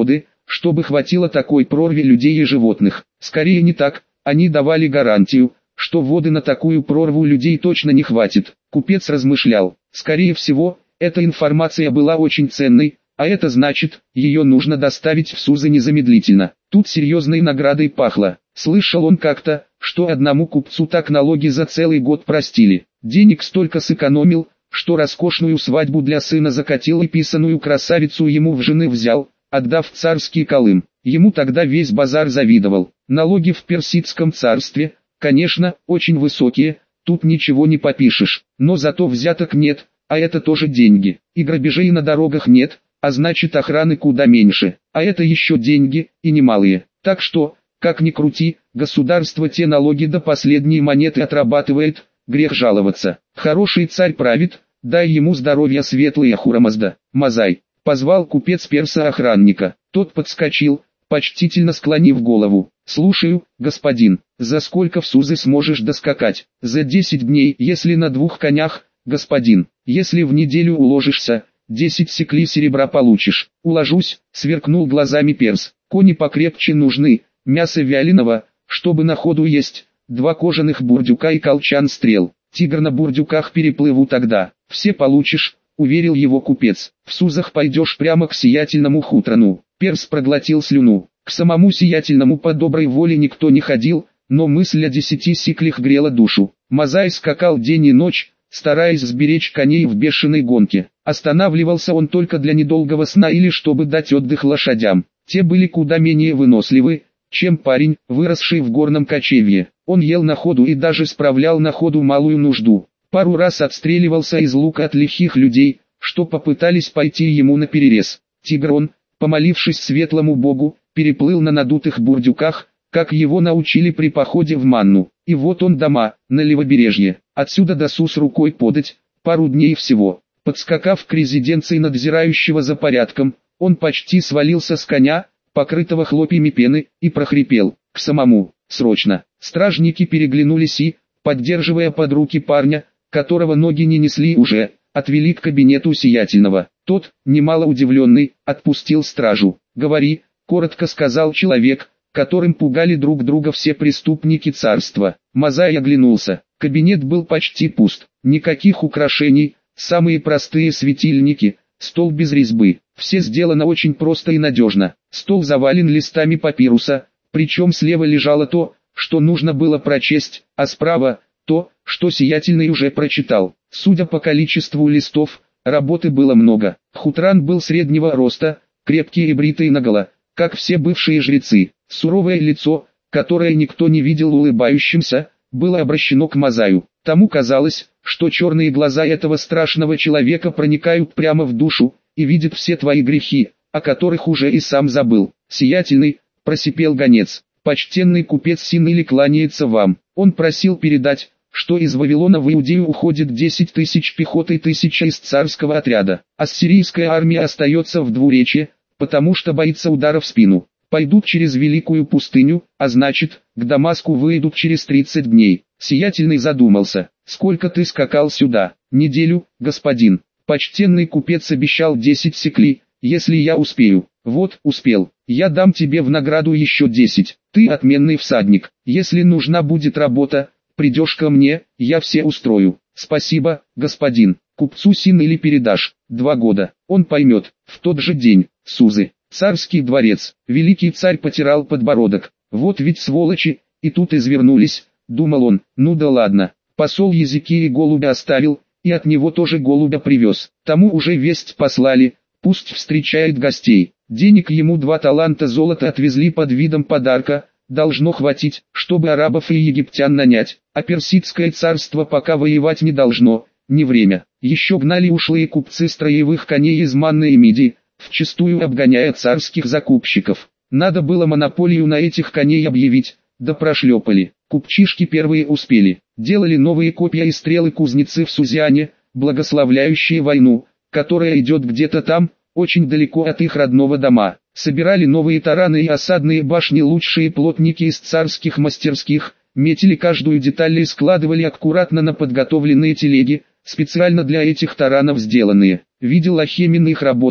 Speaker 1: чтобы хватило такой прорве людей и животных. Скорее не так, они давали гарантию, что воды на такую прорву людей точно не хватит. Купец размышлял, скорее всего, эта информация была очень ценной, а это значит, ее нужно доставить в Сузы незамедлительно. Тут серьезной наградой пахло. Слышал он как-то, что одному купцу так налоги за целый год простили. Денег столько сэкономил, что роскошную свадьбу для сына закатил и писаную красавицу ему в жены взял, отдав царский Колым. Ему тогда весь базар завидовал. Налоги в Персидском царстве, конечно, очень высокие, тут ничего не попишешь, но зато взяток нет, а это тоже деньги. И грабежей на дорогах нет, а значит охраны куда меньше, а это еще деньги, и немалые. Так что, как ни крути, государство те налоги до последней монеты отрабатывает, грех жаловаться. Хороший царь правит, дай ему здоровья светлый Ахурамазда. Мазай, позвал купец перса охранника, тот подскочил, почтительно склонив голову. «Слушаю, господин, за сколько в Сузы сможешь доскакать?» «За 10 дней, если на 2 конях, господин. Если в неделю уложишься, 10 секли серебра получишь». «Уложусь», сверкнул глазами перс. «Кони покрепче нужны, мясо вяленого, чтобы на ходу есть, 2 кожаных бурдюка и колчан стрел. Тигр на бурдюках переплыву тогда. Все получишь», уверил его купец. «В Сузах пойдешь прямо к Сиятельному хутрану». Перс проглотил слюну. К самому Сиятельному по доброй воле никто не ходил, но мысль о 10 сиклях грела душу. Мазай скакал день и ночь, стараясь сберечь коней в бешеной гонке. Останавливался он только для недолгого сна или чтобы дать отдых лошадям. Те были куда менее выносливы, чем парень, выросший в горном кочевье. Он ел на ходу и даже справлял на ходу малую нужду. Пару раз отстреливался из лука от лихих людей, что попытались пойти ему наперерез. Тигрон, помолившись светлому богу, переплыл на надутых бурдюках, как его научили при походе в Манну. И вот он дома, на левобережье. Отсюда до Суз рукой подать, пару дней всего. Подскакав к резиденции надзирающего за порядком, он почти свалился с коня, покрытого хлопьями пены, и прохрипел: «К самому, срочно!» Стражники переглянулись и, поддерживая под руки парня, которого ноги не несли уже, отвели к кабинету Сиятельного. Тот, немало удивленный, отпустил стражу. «Говори», — коротко сказал человек, которым пугали друг друга все преступники царства. Мазай оглянулся. Кабинет был почти пуст. Никаких украшений, самые простые светильники, стол без резьбы. Все сделано очень просто и надежно. Стол завален листами папируса, причем слева лежало то, что нужно было прочесть, а справа — то, что Сиятельный уже прочитал. Судя по количеству листов, работы было много. Хутран был среднего роста, крепкий и бритый наголо, как все бывшие жрецы. Суровое лицо, которое никто не видел улыбающимся, было обращено к Мазаю. Тому казалось, что черные глаза этого страшного человека проникают прямо в душу и видят все твои грехи, о которых уже и сам забыл. «Сиятельный», — просипел гонец, — «почтенный купец Синили кланяется вам. Он просил передать, что из Вавилона в Иудею уходит 10 тысяч пехоты и 1000 из царского отряда. Ассирийская армия остается в двуречье, потому что боится удара в спину. Пойдут через Великую пустыню, а значит, к Дамаску выйдут через 30 дней». Сиятельный задумался. «Сколько ты скакал сюда?» «Неделю, господин. Почтенный купец обещал 10 секли, если я успею». «Вот, успел. Я дам тебе в награду еще 10. Ты отменный всадник. Если нужна будет работа, придешь ко мне, я все устрою». «Спасибо, господин. Купцу Синили передашь. 2 года. Он поймет». В тот же день, Сузы, царский дворец. Великий царь потирал подбородок. «Вот ведь сволочи, и тут извернулись», — думал он. «Ну да ладно. Посол языки и голубя оставил, и от него тоже голубя привез. Тому уже весть послали, пусть встречает гостей». Денег ему 2 таланта золота отвезли под видом подарка, должно хватить, чтобы арабов и египтян нанять, а персидское царство пока воевать не должно, не время. Еще гнали ушлые купцы строевых коней из Манны и Мидии, вчистую обгоняя царских закупщиков. Надо было монополию на этих коней объявить, да прошлепали. Купчишки первые успели, делали новые копья и стрелы кузнецы в Сузиане, благословляющие войну, которая идет где-то там, очень далеко от их родного дома. Собирали новые тараны и осадные башни лучшие плотники из царских мастерских, метили каждую деталь и складывали аккуратно на подготовленные телеги, специально для этих таранов сделанные. Видел Ахемен их работу,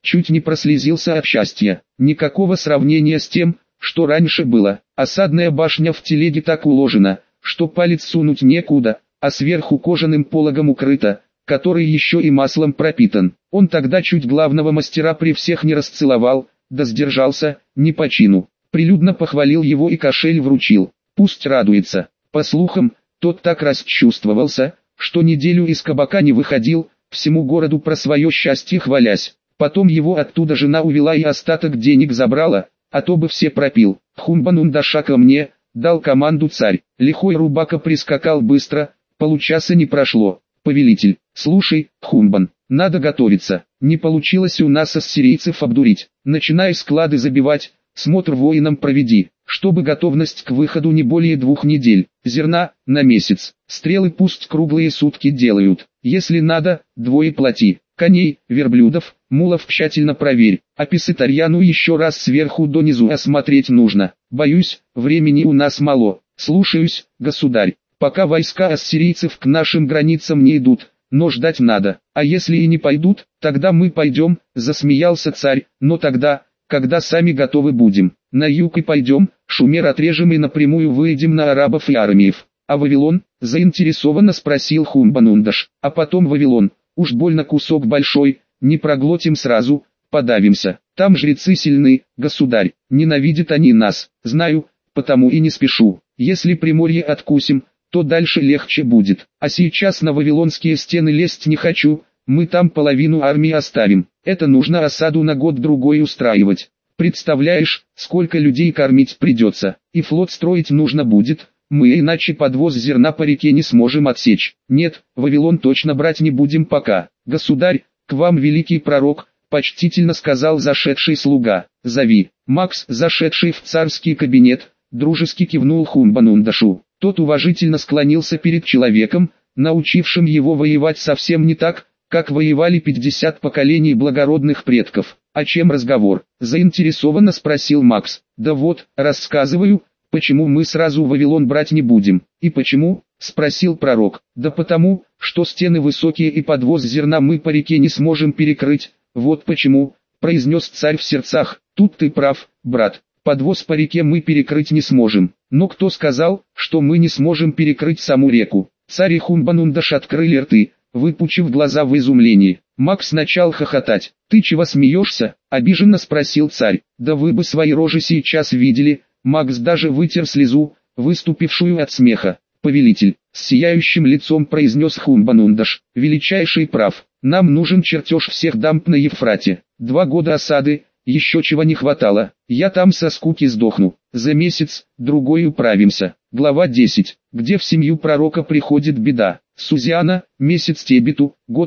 Speaker 1: чуть не прослезился от счастья. Никакого сравнения с тем, что раньше было. Осадная башня в телеге так уложена, что палец сунуть некуда, а сверху кожаным пологом укрыто, который еще и маслом пропитан. Он тогда чуть главного мастера при всех не расцеловал, да сдержался, не по чину. Прилюдно похвалил его и кошель вручил. Пусть радуется. По слухам, тот так расчувствовался, что неделю из кабака не выходил, всему городу про свое счастье хвалясь. Потом его оттуда жена увела и остаток денег забрала, а то бы все пропил. Хумбанундаша ко мне, дал команду царь. Лихой Рубака прискакал быстро, получаса не прошло. Повелитель, слушай, Хумбан, надо готовиться. Не получилось у нас ассирийцев обдурить. Начинай склады забивать, смотр воинам проведи, чтобы готовность к выходу не более 2 недель. Зерна на месяц. Стрелы пусть круглые сутки делают. Если надо, 2 плати. Коней, верблюдов, мулов тщательно проверь. А Писатарьяну еще раз сверху донизу осмотреть нужно. Боюсь, времени у нас мало. Слушаюсь, государь. Пока войска ассирийцев к нашим границам не идут, но ждать надо. А если и не пойдут, тогда мы пойдем, засмеялся царь, но тогда, когда сами готовы будем. На юг и пойдем, Шумер отрежем и напрямую выйдем на арабов и арамеев. А Вавилон? Заинтересованно спросил Хумбанундаш. А потом Вавилон, уж больно кусок большой, не проглотим сразу, подавимся. Там жрецы сильны, государь, ненавидят они нас, знаю, потому и не спешу. Если Приморье откусим, то дальше легче будет. А сейчас на вавилонские стены лезть не хочу, мы там половину армии оставим. Это нужно осаду на год-другой устраивать. Представляешь, сколько людей кормить придется, и флот строить нужно будет, мы иначе подвоз зерна по реке не сможем отсечь. Нет, Вавилон точно брать не будем пока. Государь, к вам великий пророк, почтительно сказал зашедший слуга. Зови. Макс, зашедший в царский кабинет, дружески кивнул Хумбанундашу. Тот уважительно склонился перед человеком, научившим его воевать совсем не так, как воевали 50 поколений благородных предков. «О чем разговор?» – заинтересованно спросил Макс. «Да вот, рассказываю, почему мы сразу Вавилон брать не будем». «И почему?» – спросил пророк. «Да потому, что стены высокие и подвоз зерна мы по реке не сможем перекрыть, вот почему», – произнес царь в сердцах. «Тут ты прав, брат. Подвоз по реке мы перекрыть не сможем. Но кто сказал, что мы не сможем перекрыть саму реку?» Царь и Хумбанундаш открыли рты, выпучив глаза в изумлении. Макс начал хохотать. «Ты чего смеешься?» – обиженно спросил царь. «Да вы бы свои рожи сейчас видели». Макс даже вытер слезу, выступившую от смеха. «Повелитель», – с сияющим лицом произнес Хумбанундаш, – «величайший прав. Нам нужен чертеж всех дамб на Евфрате. 2 года осады, еще чего не хватало. Я там со скуки сдохну. За месяц, другой управимся». Глава 10. Где в семью пророка приходит беда. Сузиана, месяц Тебиту, год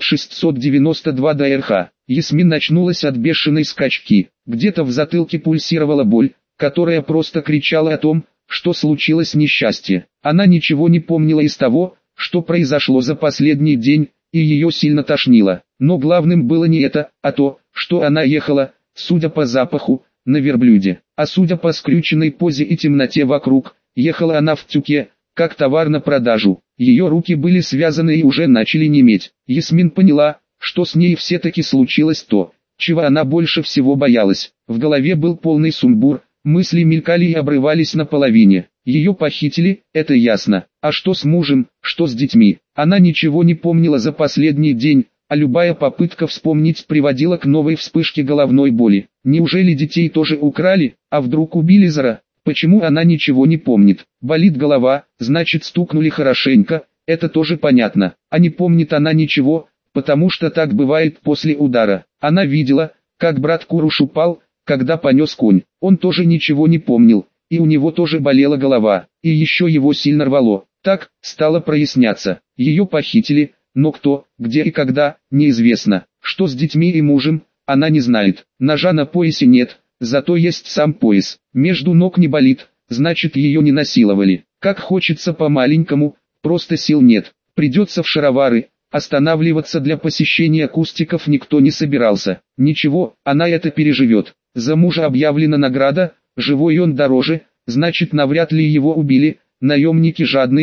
Speaker 1: 692 до РХ. Ясмин очнулась от бешеной скачки. Где-то в затылке пульсировала боль, которая просто кричала о том, что случилось несчастье. Она ничего не помнила из того, что произошло за последний день, и ее сильно тошнило. Но главным было не это, а то, что она ехала, судя по запаху, на верблюде. А судя по скрюченной позе и темноте вокруг, ехала она в тюке, как товар на продажу. Ее руки были связаны и уже начали неметь. Ясмин поняла, что с ней все-таки случилось то, чего она больше всего боялась. В голове был полный сумбур, мысли мелькали и обрывались наполовине. Ее похитили, это ясно. А что с мужем, что с детьми? Она ничего не помнила за последний день, а любая попытка вспомнить приводила к новой вспышке головной боли. Неужели детей тоже украли, а вдруг убили Зара? Почему она ничего не помнит? Болит голова, значит стукнули хорошенько, это тоже понятно. А не помнит она ничего, потому что так бывает после удара. Она видела, как брат Куруш упал, когда понес конь. Он тоже ничего не помнил, и у него тоже болела голова, и еще его сильно рвало. Так, стало проясняться. Ее похитили, но кто, где и когда, неизвестно. Что с детьми и мужем, она не знает. Ножа на поясе нет. Зато есть сам пояс, между ног не болит, значит ее не насиловали. Как хочется по-маленькому, просто сил нет, придется в шаровары, останавливаться для посещения кустиков никто не собирался. Ничего, она это переживет. За мужа объявлена награда, живой он дороже, значит навряд ли его убили, наемники жадные,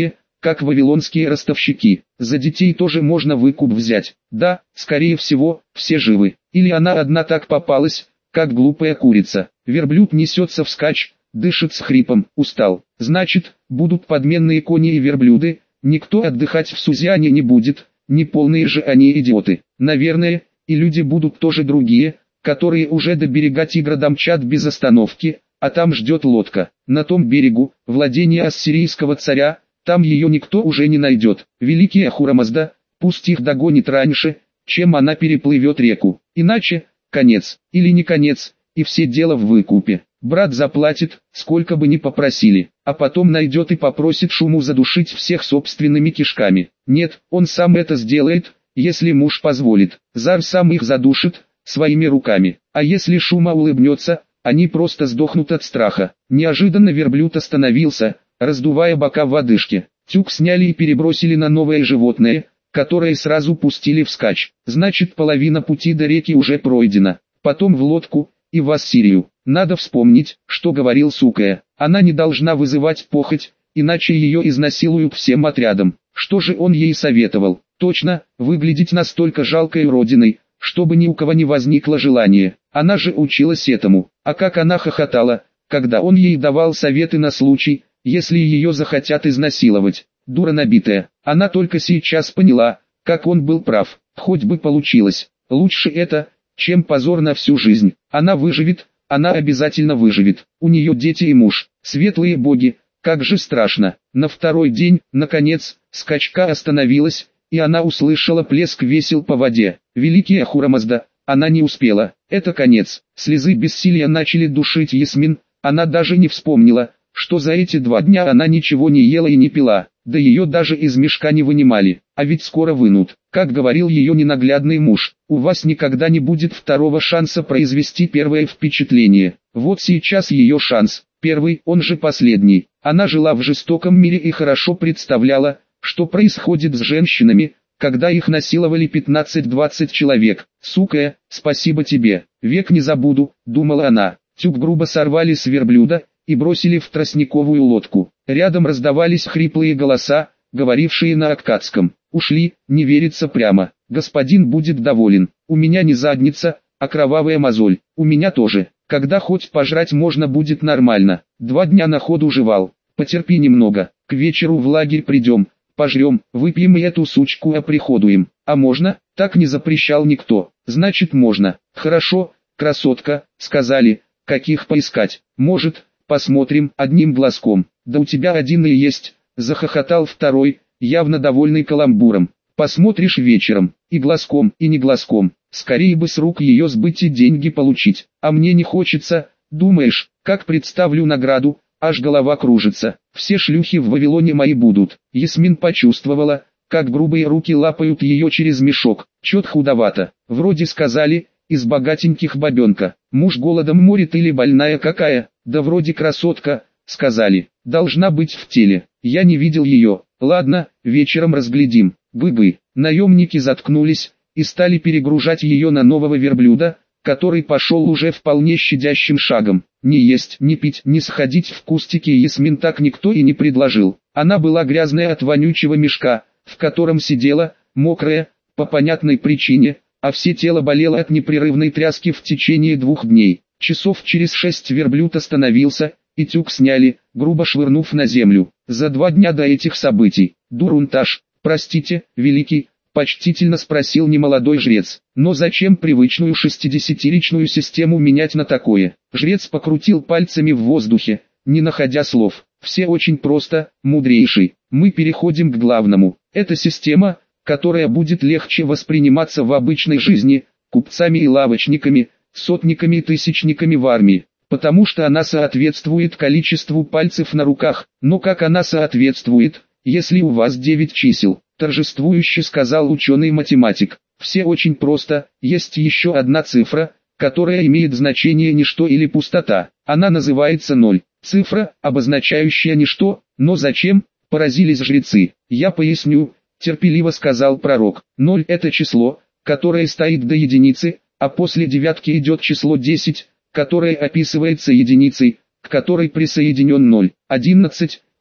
Speaker 1: как вавилонские ростовщики. За детей тоже можно выкуп взять. Да, скорее всего, все живы. Или она одна так попалась, как глупая курица. Верблюд несется вскачь, дышит с хрипом, устал. Значит, будут подменные кони и верблюды, никто отдыхать в Сузиане не будет, не полные же они идиоты. Наверное, и люди будут тоже другие, которые уже до берега Тигра домчат без остановки, а там ждет лодка. На том берегу, владение ассирийского царя, там ее никто уже не найдет. Великий Ахура-Мазда, пусть их догонит раньше, чем она переплывет реку. Иначе, конец, или не конец, и все дело в выкупе. Брат заплатит, сколько бы ни попросили, а потом найдет и попросит Шуму задушить всех собственными кишками. Нет, он сам это сделает, если муж позволит. Зар сам их задушит, своими руками. А если Шума улыбнется, они просто сдохнут от страха. Неожиданно верблюд остановился, раздувая бока в одышке. Тюк сняли и перебросили на новое животное, которое сразу пустили вскачь. Значит, половина пути до реки уже пройдена. Потом в лодку и в Ассирию. Надо вспомнить, что говорил Сукая. Она не должна вызывать похоть, иначе ее изнасилуют всем отрядом. Что же он ей советовал? Точно, выглядеть настолько жалкой уродиной, чтобы ни у кого не возникло желания. Она же училась этому. А как она хохотала, когда он ей давал советы на случай, если ее захотят изнасиловать. Дура набитая. Она только сейчас поняла, как он был прав. Хоть бы получилось. Лучше это, чем позор на всю жизнь. Она выживет, она обязательно выживет. У нее дети и муж. Светлые боги, как же страшно. На второй день, наконец, скачка остановилась, и она услышала плеск весел по воде. Великий Ахура-Мазда, она не успела. Это конец. Слезы бессилия начали душить Ясмин. Она даже не вспомнила, что за эти 2 дня она ничего не ела и не пила. Да ее даже из мешка не вынимали, а ведь скоро вынут. Как говорил ее ненаглядный муж, у вас никогда не будет второго шанса произвести первое впечатление. Вот сейчас ее шанс, первый, он же последний. Она жила в жестоком мире и хорошо представляла, что происходит с женщинами, когда их насиловали 15-20 человек. Сука, спасибо тебе, век не забуду, думала она. Тюк грубо сорвали с верблюда и бросили в тростниковую лодку. Рядом раздавались хриплые голоса, говорившие на аккадском. Ушли, не верится прямо. Господин будет доволен. У меня не задница, а кровавая мозоль. У меня тоже. Когда хоть пожрать можно будет нормально. 2 дня на ходу жевал. Потерпи немного. К вечеру в лагерь придем, пожрем, выпьем и эту сучку оприходуем. А можно? Так не запрещал никто. Значит можно. Хорошо, красотка, сказали. Каких поискать? Может, посмотрим одним глазком. Да у тебя один и есть, захохотал второй, явно довольный каламбуром. Посмотришь вечером, и глазком, и не глазком. Скорее бы с рук ее сбыть и деньги получить. А мне не хочется, думаешь, как представлю награду, аж голова кружится. Все шлюхи в Вавилоне мои будут. Ясмин почувствовала, как грубые руки лапают ее через мешок. Чет худовато. Вроде сказали, из богатеньких бабенка. Муж голодом морит или больная какая? Да вроде красотка, сказали. Должна быть в теле. Я не видел ее. Ладно, вечером разглядим. Бы-бы. Наемники заткнулись и стали перегружать ее на нового верблюда, который пошел уже вполне щадящим шагом. Ни есть, ни пить, ни сходить в кустики Ясмин так никто и не предложил. Она была грязная от вонючего мешка, в котором сидела, мокрая, по понятной причине, а все тело болело от непрерывной тряски в течение 2 дней. Часов через 6 верблюд остановился, и тюк сняли, грубо швырнув на землю. За 2 дня до этих событий. Дурунтаж, простите, великий, почтительно спросил немолодой жрец. Но зачем привычную 60-ричную систему менять на такое? Жрец покрутил пальцами в воздухе, не находя слов. Все очень просто, мудрейший. Мы переходим к главному. Это система, которая будет легче восприниматься в обычной жизни, купцами и лавочниками, сотниками и тысячниками в армии, потому что она соответствует количеству пальцев на руках. Но как она соответствует, если у вас 9 чисел? Торжествующе сказал ученый-математик. Все очень просто, есть еще одна цифра, которая имеет значение ничто или пустота. Она называется 0. Цифра, обозначающая ничто, но зачем, поразились жрецы. Я поясню, терпеливо сказал пророк. 0 это число, которое стоит до единицы, а после девятки идет число 10, которое описывается единицей, к которой присоединен 0. 11,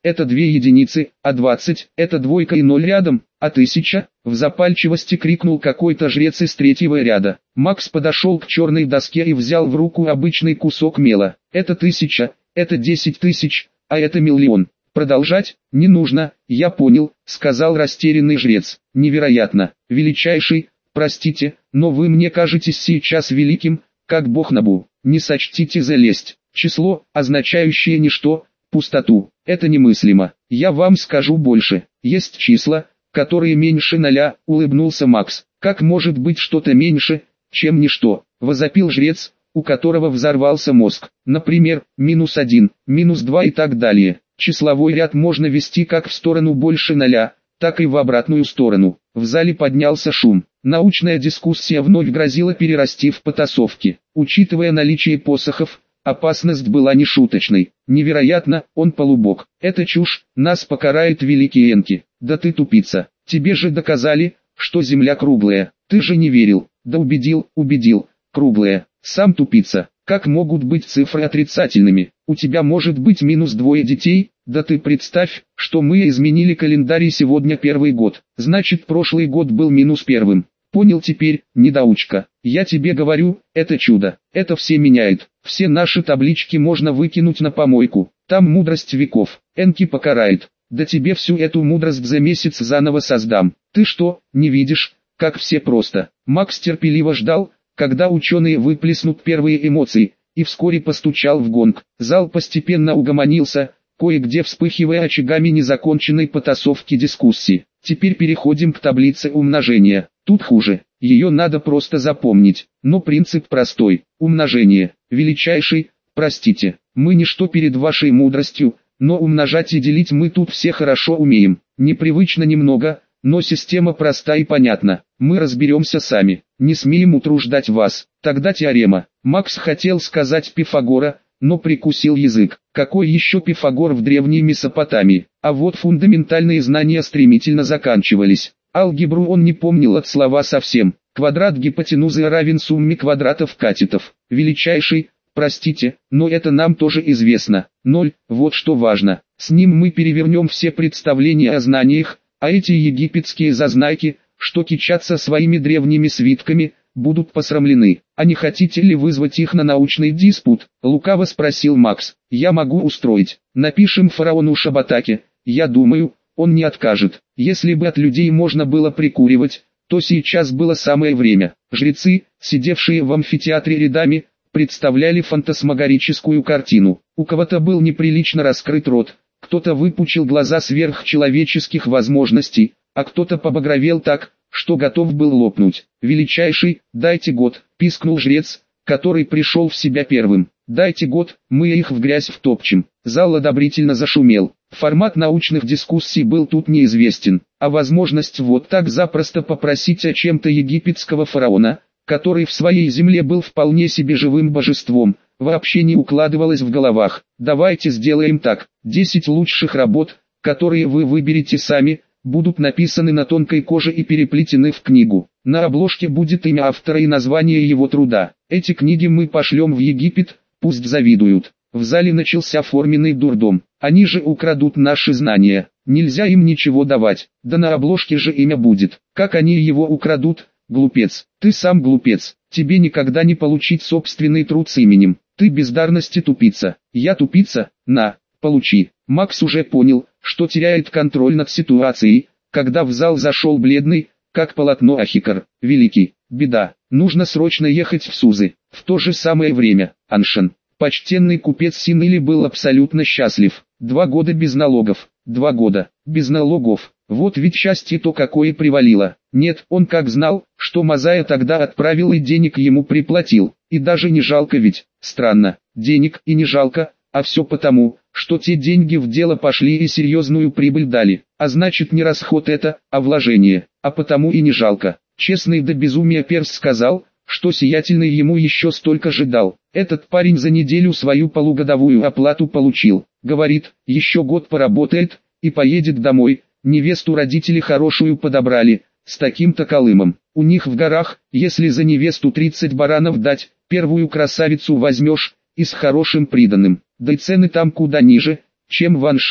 Speaker 1: это 2 единицы, а 20 – это двойка и 0 рядом, а 1000 – в запальчивости крикнул какой-то жрец из третьего ряда. Макс подошел к черной доске и взял в руку обычный кусок мела. Это 1000, это 10 тысяч, а это миллион. Продолжать не нужно, я понял, сказал растерянный жрец. Невероятно, величайший, простите, но вы мне кажетесь сейчас великим, как бог Набу. Не сочтите за лесть. Число, означающее ничто, пустоту, это немыслимо. Я вам скажу больше. Есть числа, которые меньше 0, улыбнулся Макс. Как может быть что-то меньше, чем ничто? Возопил жрец, у которого взорвался мозг. Например, -1, -2 и так далее. Числовой ряд можно вести как в сторону больше 0, так и в обратную сторону. В зале поднялся шум. Научная дискуссия вновь грозила перерасти в потасовки. Учитывая наличие посохов, опасность была нешуточной. Невероятно, он полубог. Это чушь, нас покарает великий Энки. Да ты тупица. Тебе же доказали, что земля круглая. Ты же не верил. Да убедил, круглая. Сам тупица. Как могут быть цифры отрицательными? У тебя может быть -2 детей? Да ты представь, что мы изменили календарь и сегодня первый год. Значит, прошлый год был -1. Понял теперь, недоучка. Я тебе говорю, это чудо. Это все меняет. Все наши таблички можно выкинуть на помойку. Там мудрость веков. Энки покарает. Да тебе всю эту мудрость за месяц заново создам. Ты что, не видишь, как все просто? Макс терпеливо ждал, когда ученые выплеснут первые эмоции, и вскоре постучал в гонг. Зал постепенно угомонился, кое-где вспыхивая очагами незаконченной потасовки дискуссии. Теперь переходим к таблице умножения. Тут хуже, ее надо просто запомнить, но принцип простой. Умножение, величайший, простите, мы ничто перед вашей мудростью, но умножать и делить мы тут все хорошо умеем. Непривычно немного, но система проста и понятна. Мы разберемся сами, не смеем утруждать вас. Тогда теорема. Макс хотел сказать Пифагора, но прикусил язык. Какой еще Пифагор в древней Месопотамии? А вот фундаментальные знания стремительно заканчивались. Алгебру он не помнил от слова совсем. Квадрат гипотенузы равен сумме квадратов катетов. Величайший, простите, но это нам тоже известно. 0, вот что важно. С ним мы перевернем все представления о знаниях, а эти египетские зазнайки, что кичатся своими древними свитками, будут посрамлены. А не хотите ли вызвать их на научный диспут? Лукаво спросил Макс. Я могу устроить. Напишем фараону Шабатаке. Я думаю, он не откажет. Если бы от людей можно было прикуривать, то сейчас было самое время. Жрецы, сидевшие в амфитеатре рядами, представляли фантасмагорическую картину. У кого-то был неприлично раскрыт рот, кто-то выпучил глаза сверхчеловеческих возможностей, а кто-то побагровел так, что готов был лопнуть. «Величайший, дайте год», — пискнул жрец, который пришел в себя первым. «Дайте год, мы их в грязь втопчем». Зал одобрительно зашумел. Формат научных дискуссий был тут неизвестен, а возможность вот так запросто попросить о чем-то египетского фараона, который в своей земле был вполне себе живым божеством, вообще не укладывалась в головах. Давайте сделаем так. 10 лучших работ, которые вы выберете сами, будут написаны на тонкой коже и переплетены в книгу. На обложке будет имя автора и название его труда. Эти книги мы пошлем в Египет, пусть завидуют. В зале начался форменный дурдом. Они же украдут наши знания. Нельзя им ничего давать. Да на обложке же имя будет. Как они его украдут? Глупец. Ты сам глупец. Тебе никогда не получить собственный труд с именем. Ты бездарности тупица. Я тупица? На, получи. Макс уже понял, что теряет контроль над ситуацией, когда в зал зашел бледный, как полотно Ахикар. Великий, беда, нужно срочно ехать в Сузы. В то же самое время, Аншен, почтенный купец Синили был абсолютно счастлив. 2 года без налогов, 2 года, без налогов. Вот ведь счастье-то какое привалило. Нет, он как знал, что Мазая тогда отправил и денег ему приплатил. И даже не жалко ведь. Странно, денег и не жалко, а все потому, что те деньги в дело пошли и серьезную прибыль дали. А значит не расход это, а вложение. А потому и не жалко. Честный до безумия перс сказал, что сиятельный ему еще столько же дал. Этот парень за неделю свою полугодовую оплату получил. Говорит, еще год поработает, и поедет домой. Невесту родители хорошую подобрали, с таким-то колымом. У них в горах, если за невесту 30 баранов дать, первую красавицу возьмешь, и с хорошим приданым. Да и цены там куда ниже, чем в Аншане.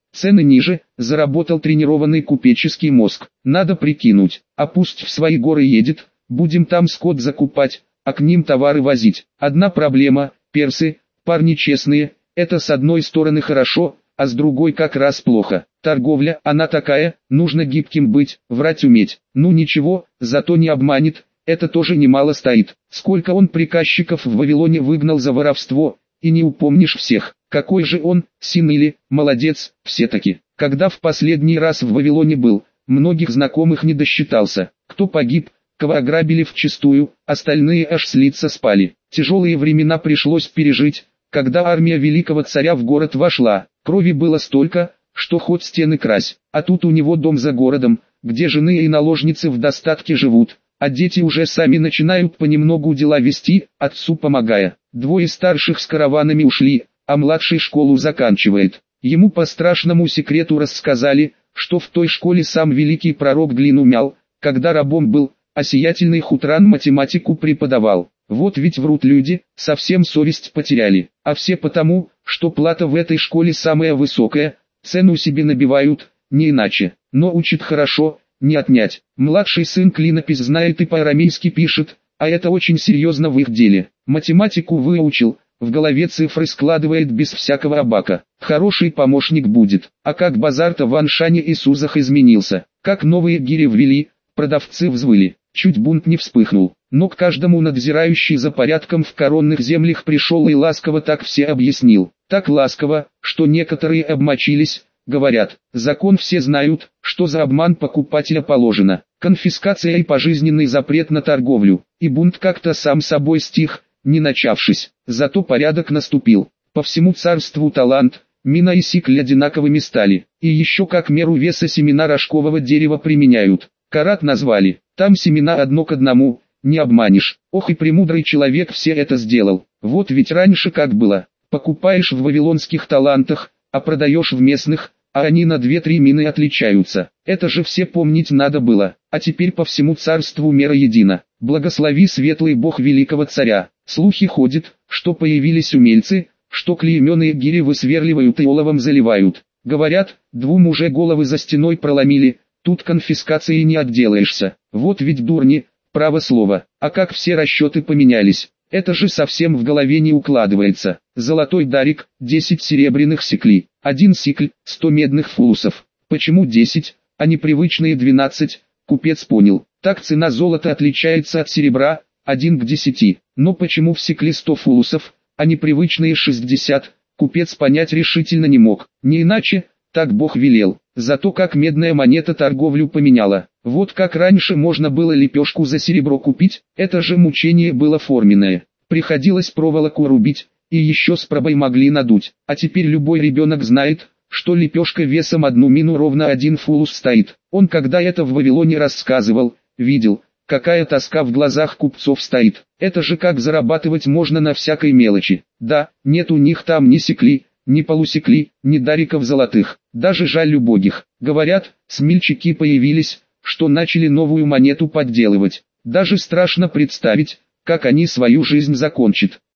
Speaker 1: цены ниже, заработал тренированный купеческий мозг. Надо прикинуть, а пусть в свои горы едет, будем там скот закупать, а к ним товары возить. Одна проблема, персы, парни честные, это с одной стороны хорошо, а с другой как раз плохо. Торговля, она такая, нужно гибким быть, врать уметь. Ну ничего, зато не обманет, это тоже немало стоит. Сколько он приказчиков в Вавилоне выгнал за воровство, и не упомнишь всех. Какой же он, Синили, молодец, все-таки. Когда в последний раз в Вавилоне был, многих знакомых не досчитался. Кто погиб, кого ограбили вчистую, остальные аж с лица спали. Тяжелые времена пришлось пережить, когда армия великого царя в город вошла. Крови было столько, что хоть стены крась. А тут у него дом за городом, где жены и наложницы в достатке живут, а дети уже сами начинают понемногу дела вести, отцу помогая. Двое старших с караванами ушли, а младший школу заканчивает. Ему по страшному секрету рассказали, что в той школе сам великий пророк длину мял, когда рабом был, а сиятельный Хутран математику преподавал. Вот ведь врут люди, совсем совесть потеряли. А все потому, что плата в этой школе самая высокая, цену себе набивают, не иначе. Но учит хорошо, не отнять. Младший сын клинопись знает и по-арамейски пишет, а это очень серьезно в их деле. Математику выучил, в голове цифры складывает без всякого абака. Хороший помощник будет. А как базар-то в Аншане и Сузах изменился, как новые гири ввели, продавцы взвыли. Чуть бунт не вспыхнул, но к каждому надзирающий за порядком в коронных землях пришел и ласково так все объяснил. Так ласково, что некоторые обмочились, говорят, закон все знают, что за обман покупателя положено. Конфискация и пожизненный запрет на торговлю, и бунт как-то сам собой стих, не начавшись. Зато порядок наступил. По всему царству талант, мина и сикль одинаковыми стали, и еще как меру веса семена рожкового дерева применяют. Карат назвали, там семена одно к одному, не обманешь. Ох и премудрый человек все это сделал. Вот ведь раньше как было, покупаешь в вавилонских талантах, а продаешь в местных, а они на 2-3 мины отличаются. Это же все помнить надо было, а теперь по всему царству мера едина. Благослови светлый бог великого царя. Слухи ходят, что появились умельцы, что клейменные гири высверливают и оловом заливают. Говорят, 2 уже головы за стеной проломили. Тут конфискации не отделаешься. Вот ведь дурни, право слово. А как все расчеты поменялись. Это же совсем в голове не укладывается. Золотой дарик, 10 серебряных сиклей. 1 сикль, 100 медных фулусов. Почему 10, а не привычные 12? Купец понял. Так цена золота отличается от серебра, 1 к 10. Но почему в сикле 100 фулусов, а не привычные 60? Купец понять решительно не мог. Не иначе, так Бог велел. Зато как медная монета торговлю поменяла. Вот как раньше можно было лепешку за серебро купить, это же мучение было форменное. Приходилось проволоку рубить, и еще с пробой могли надуть. А теперь любой ребенок знает, что лепешка весом 1 мину ровно 1 фулус стоит. Он когда это в Вавилоне рассказывал, видел, какая тоска в глазах купцов стоит. Это же как зарабатывать можно на всякой мелочи. Да, нет у них там ни сикли, ни полусекли, ни дариков золотых, даже жаль убогих. Говорят, смельчаки появились, что начали новую монету подделывать. Даже страшно представить, как они свою жизнь закончат.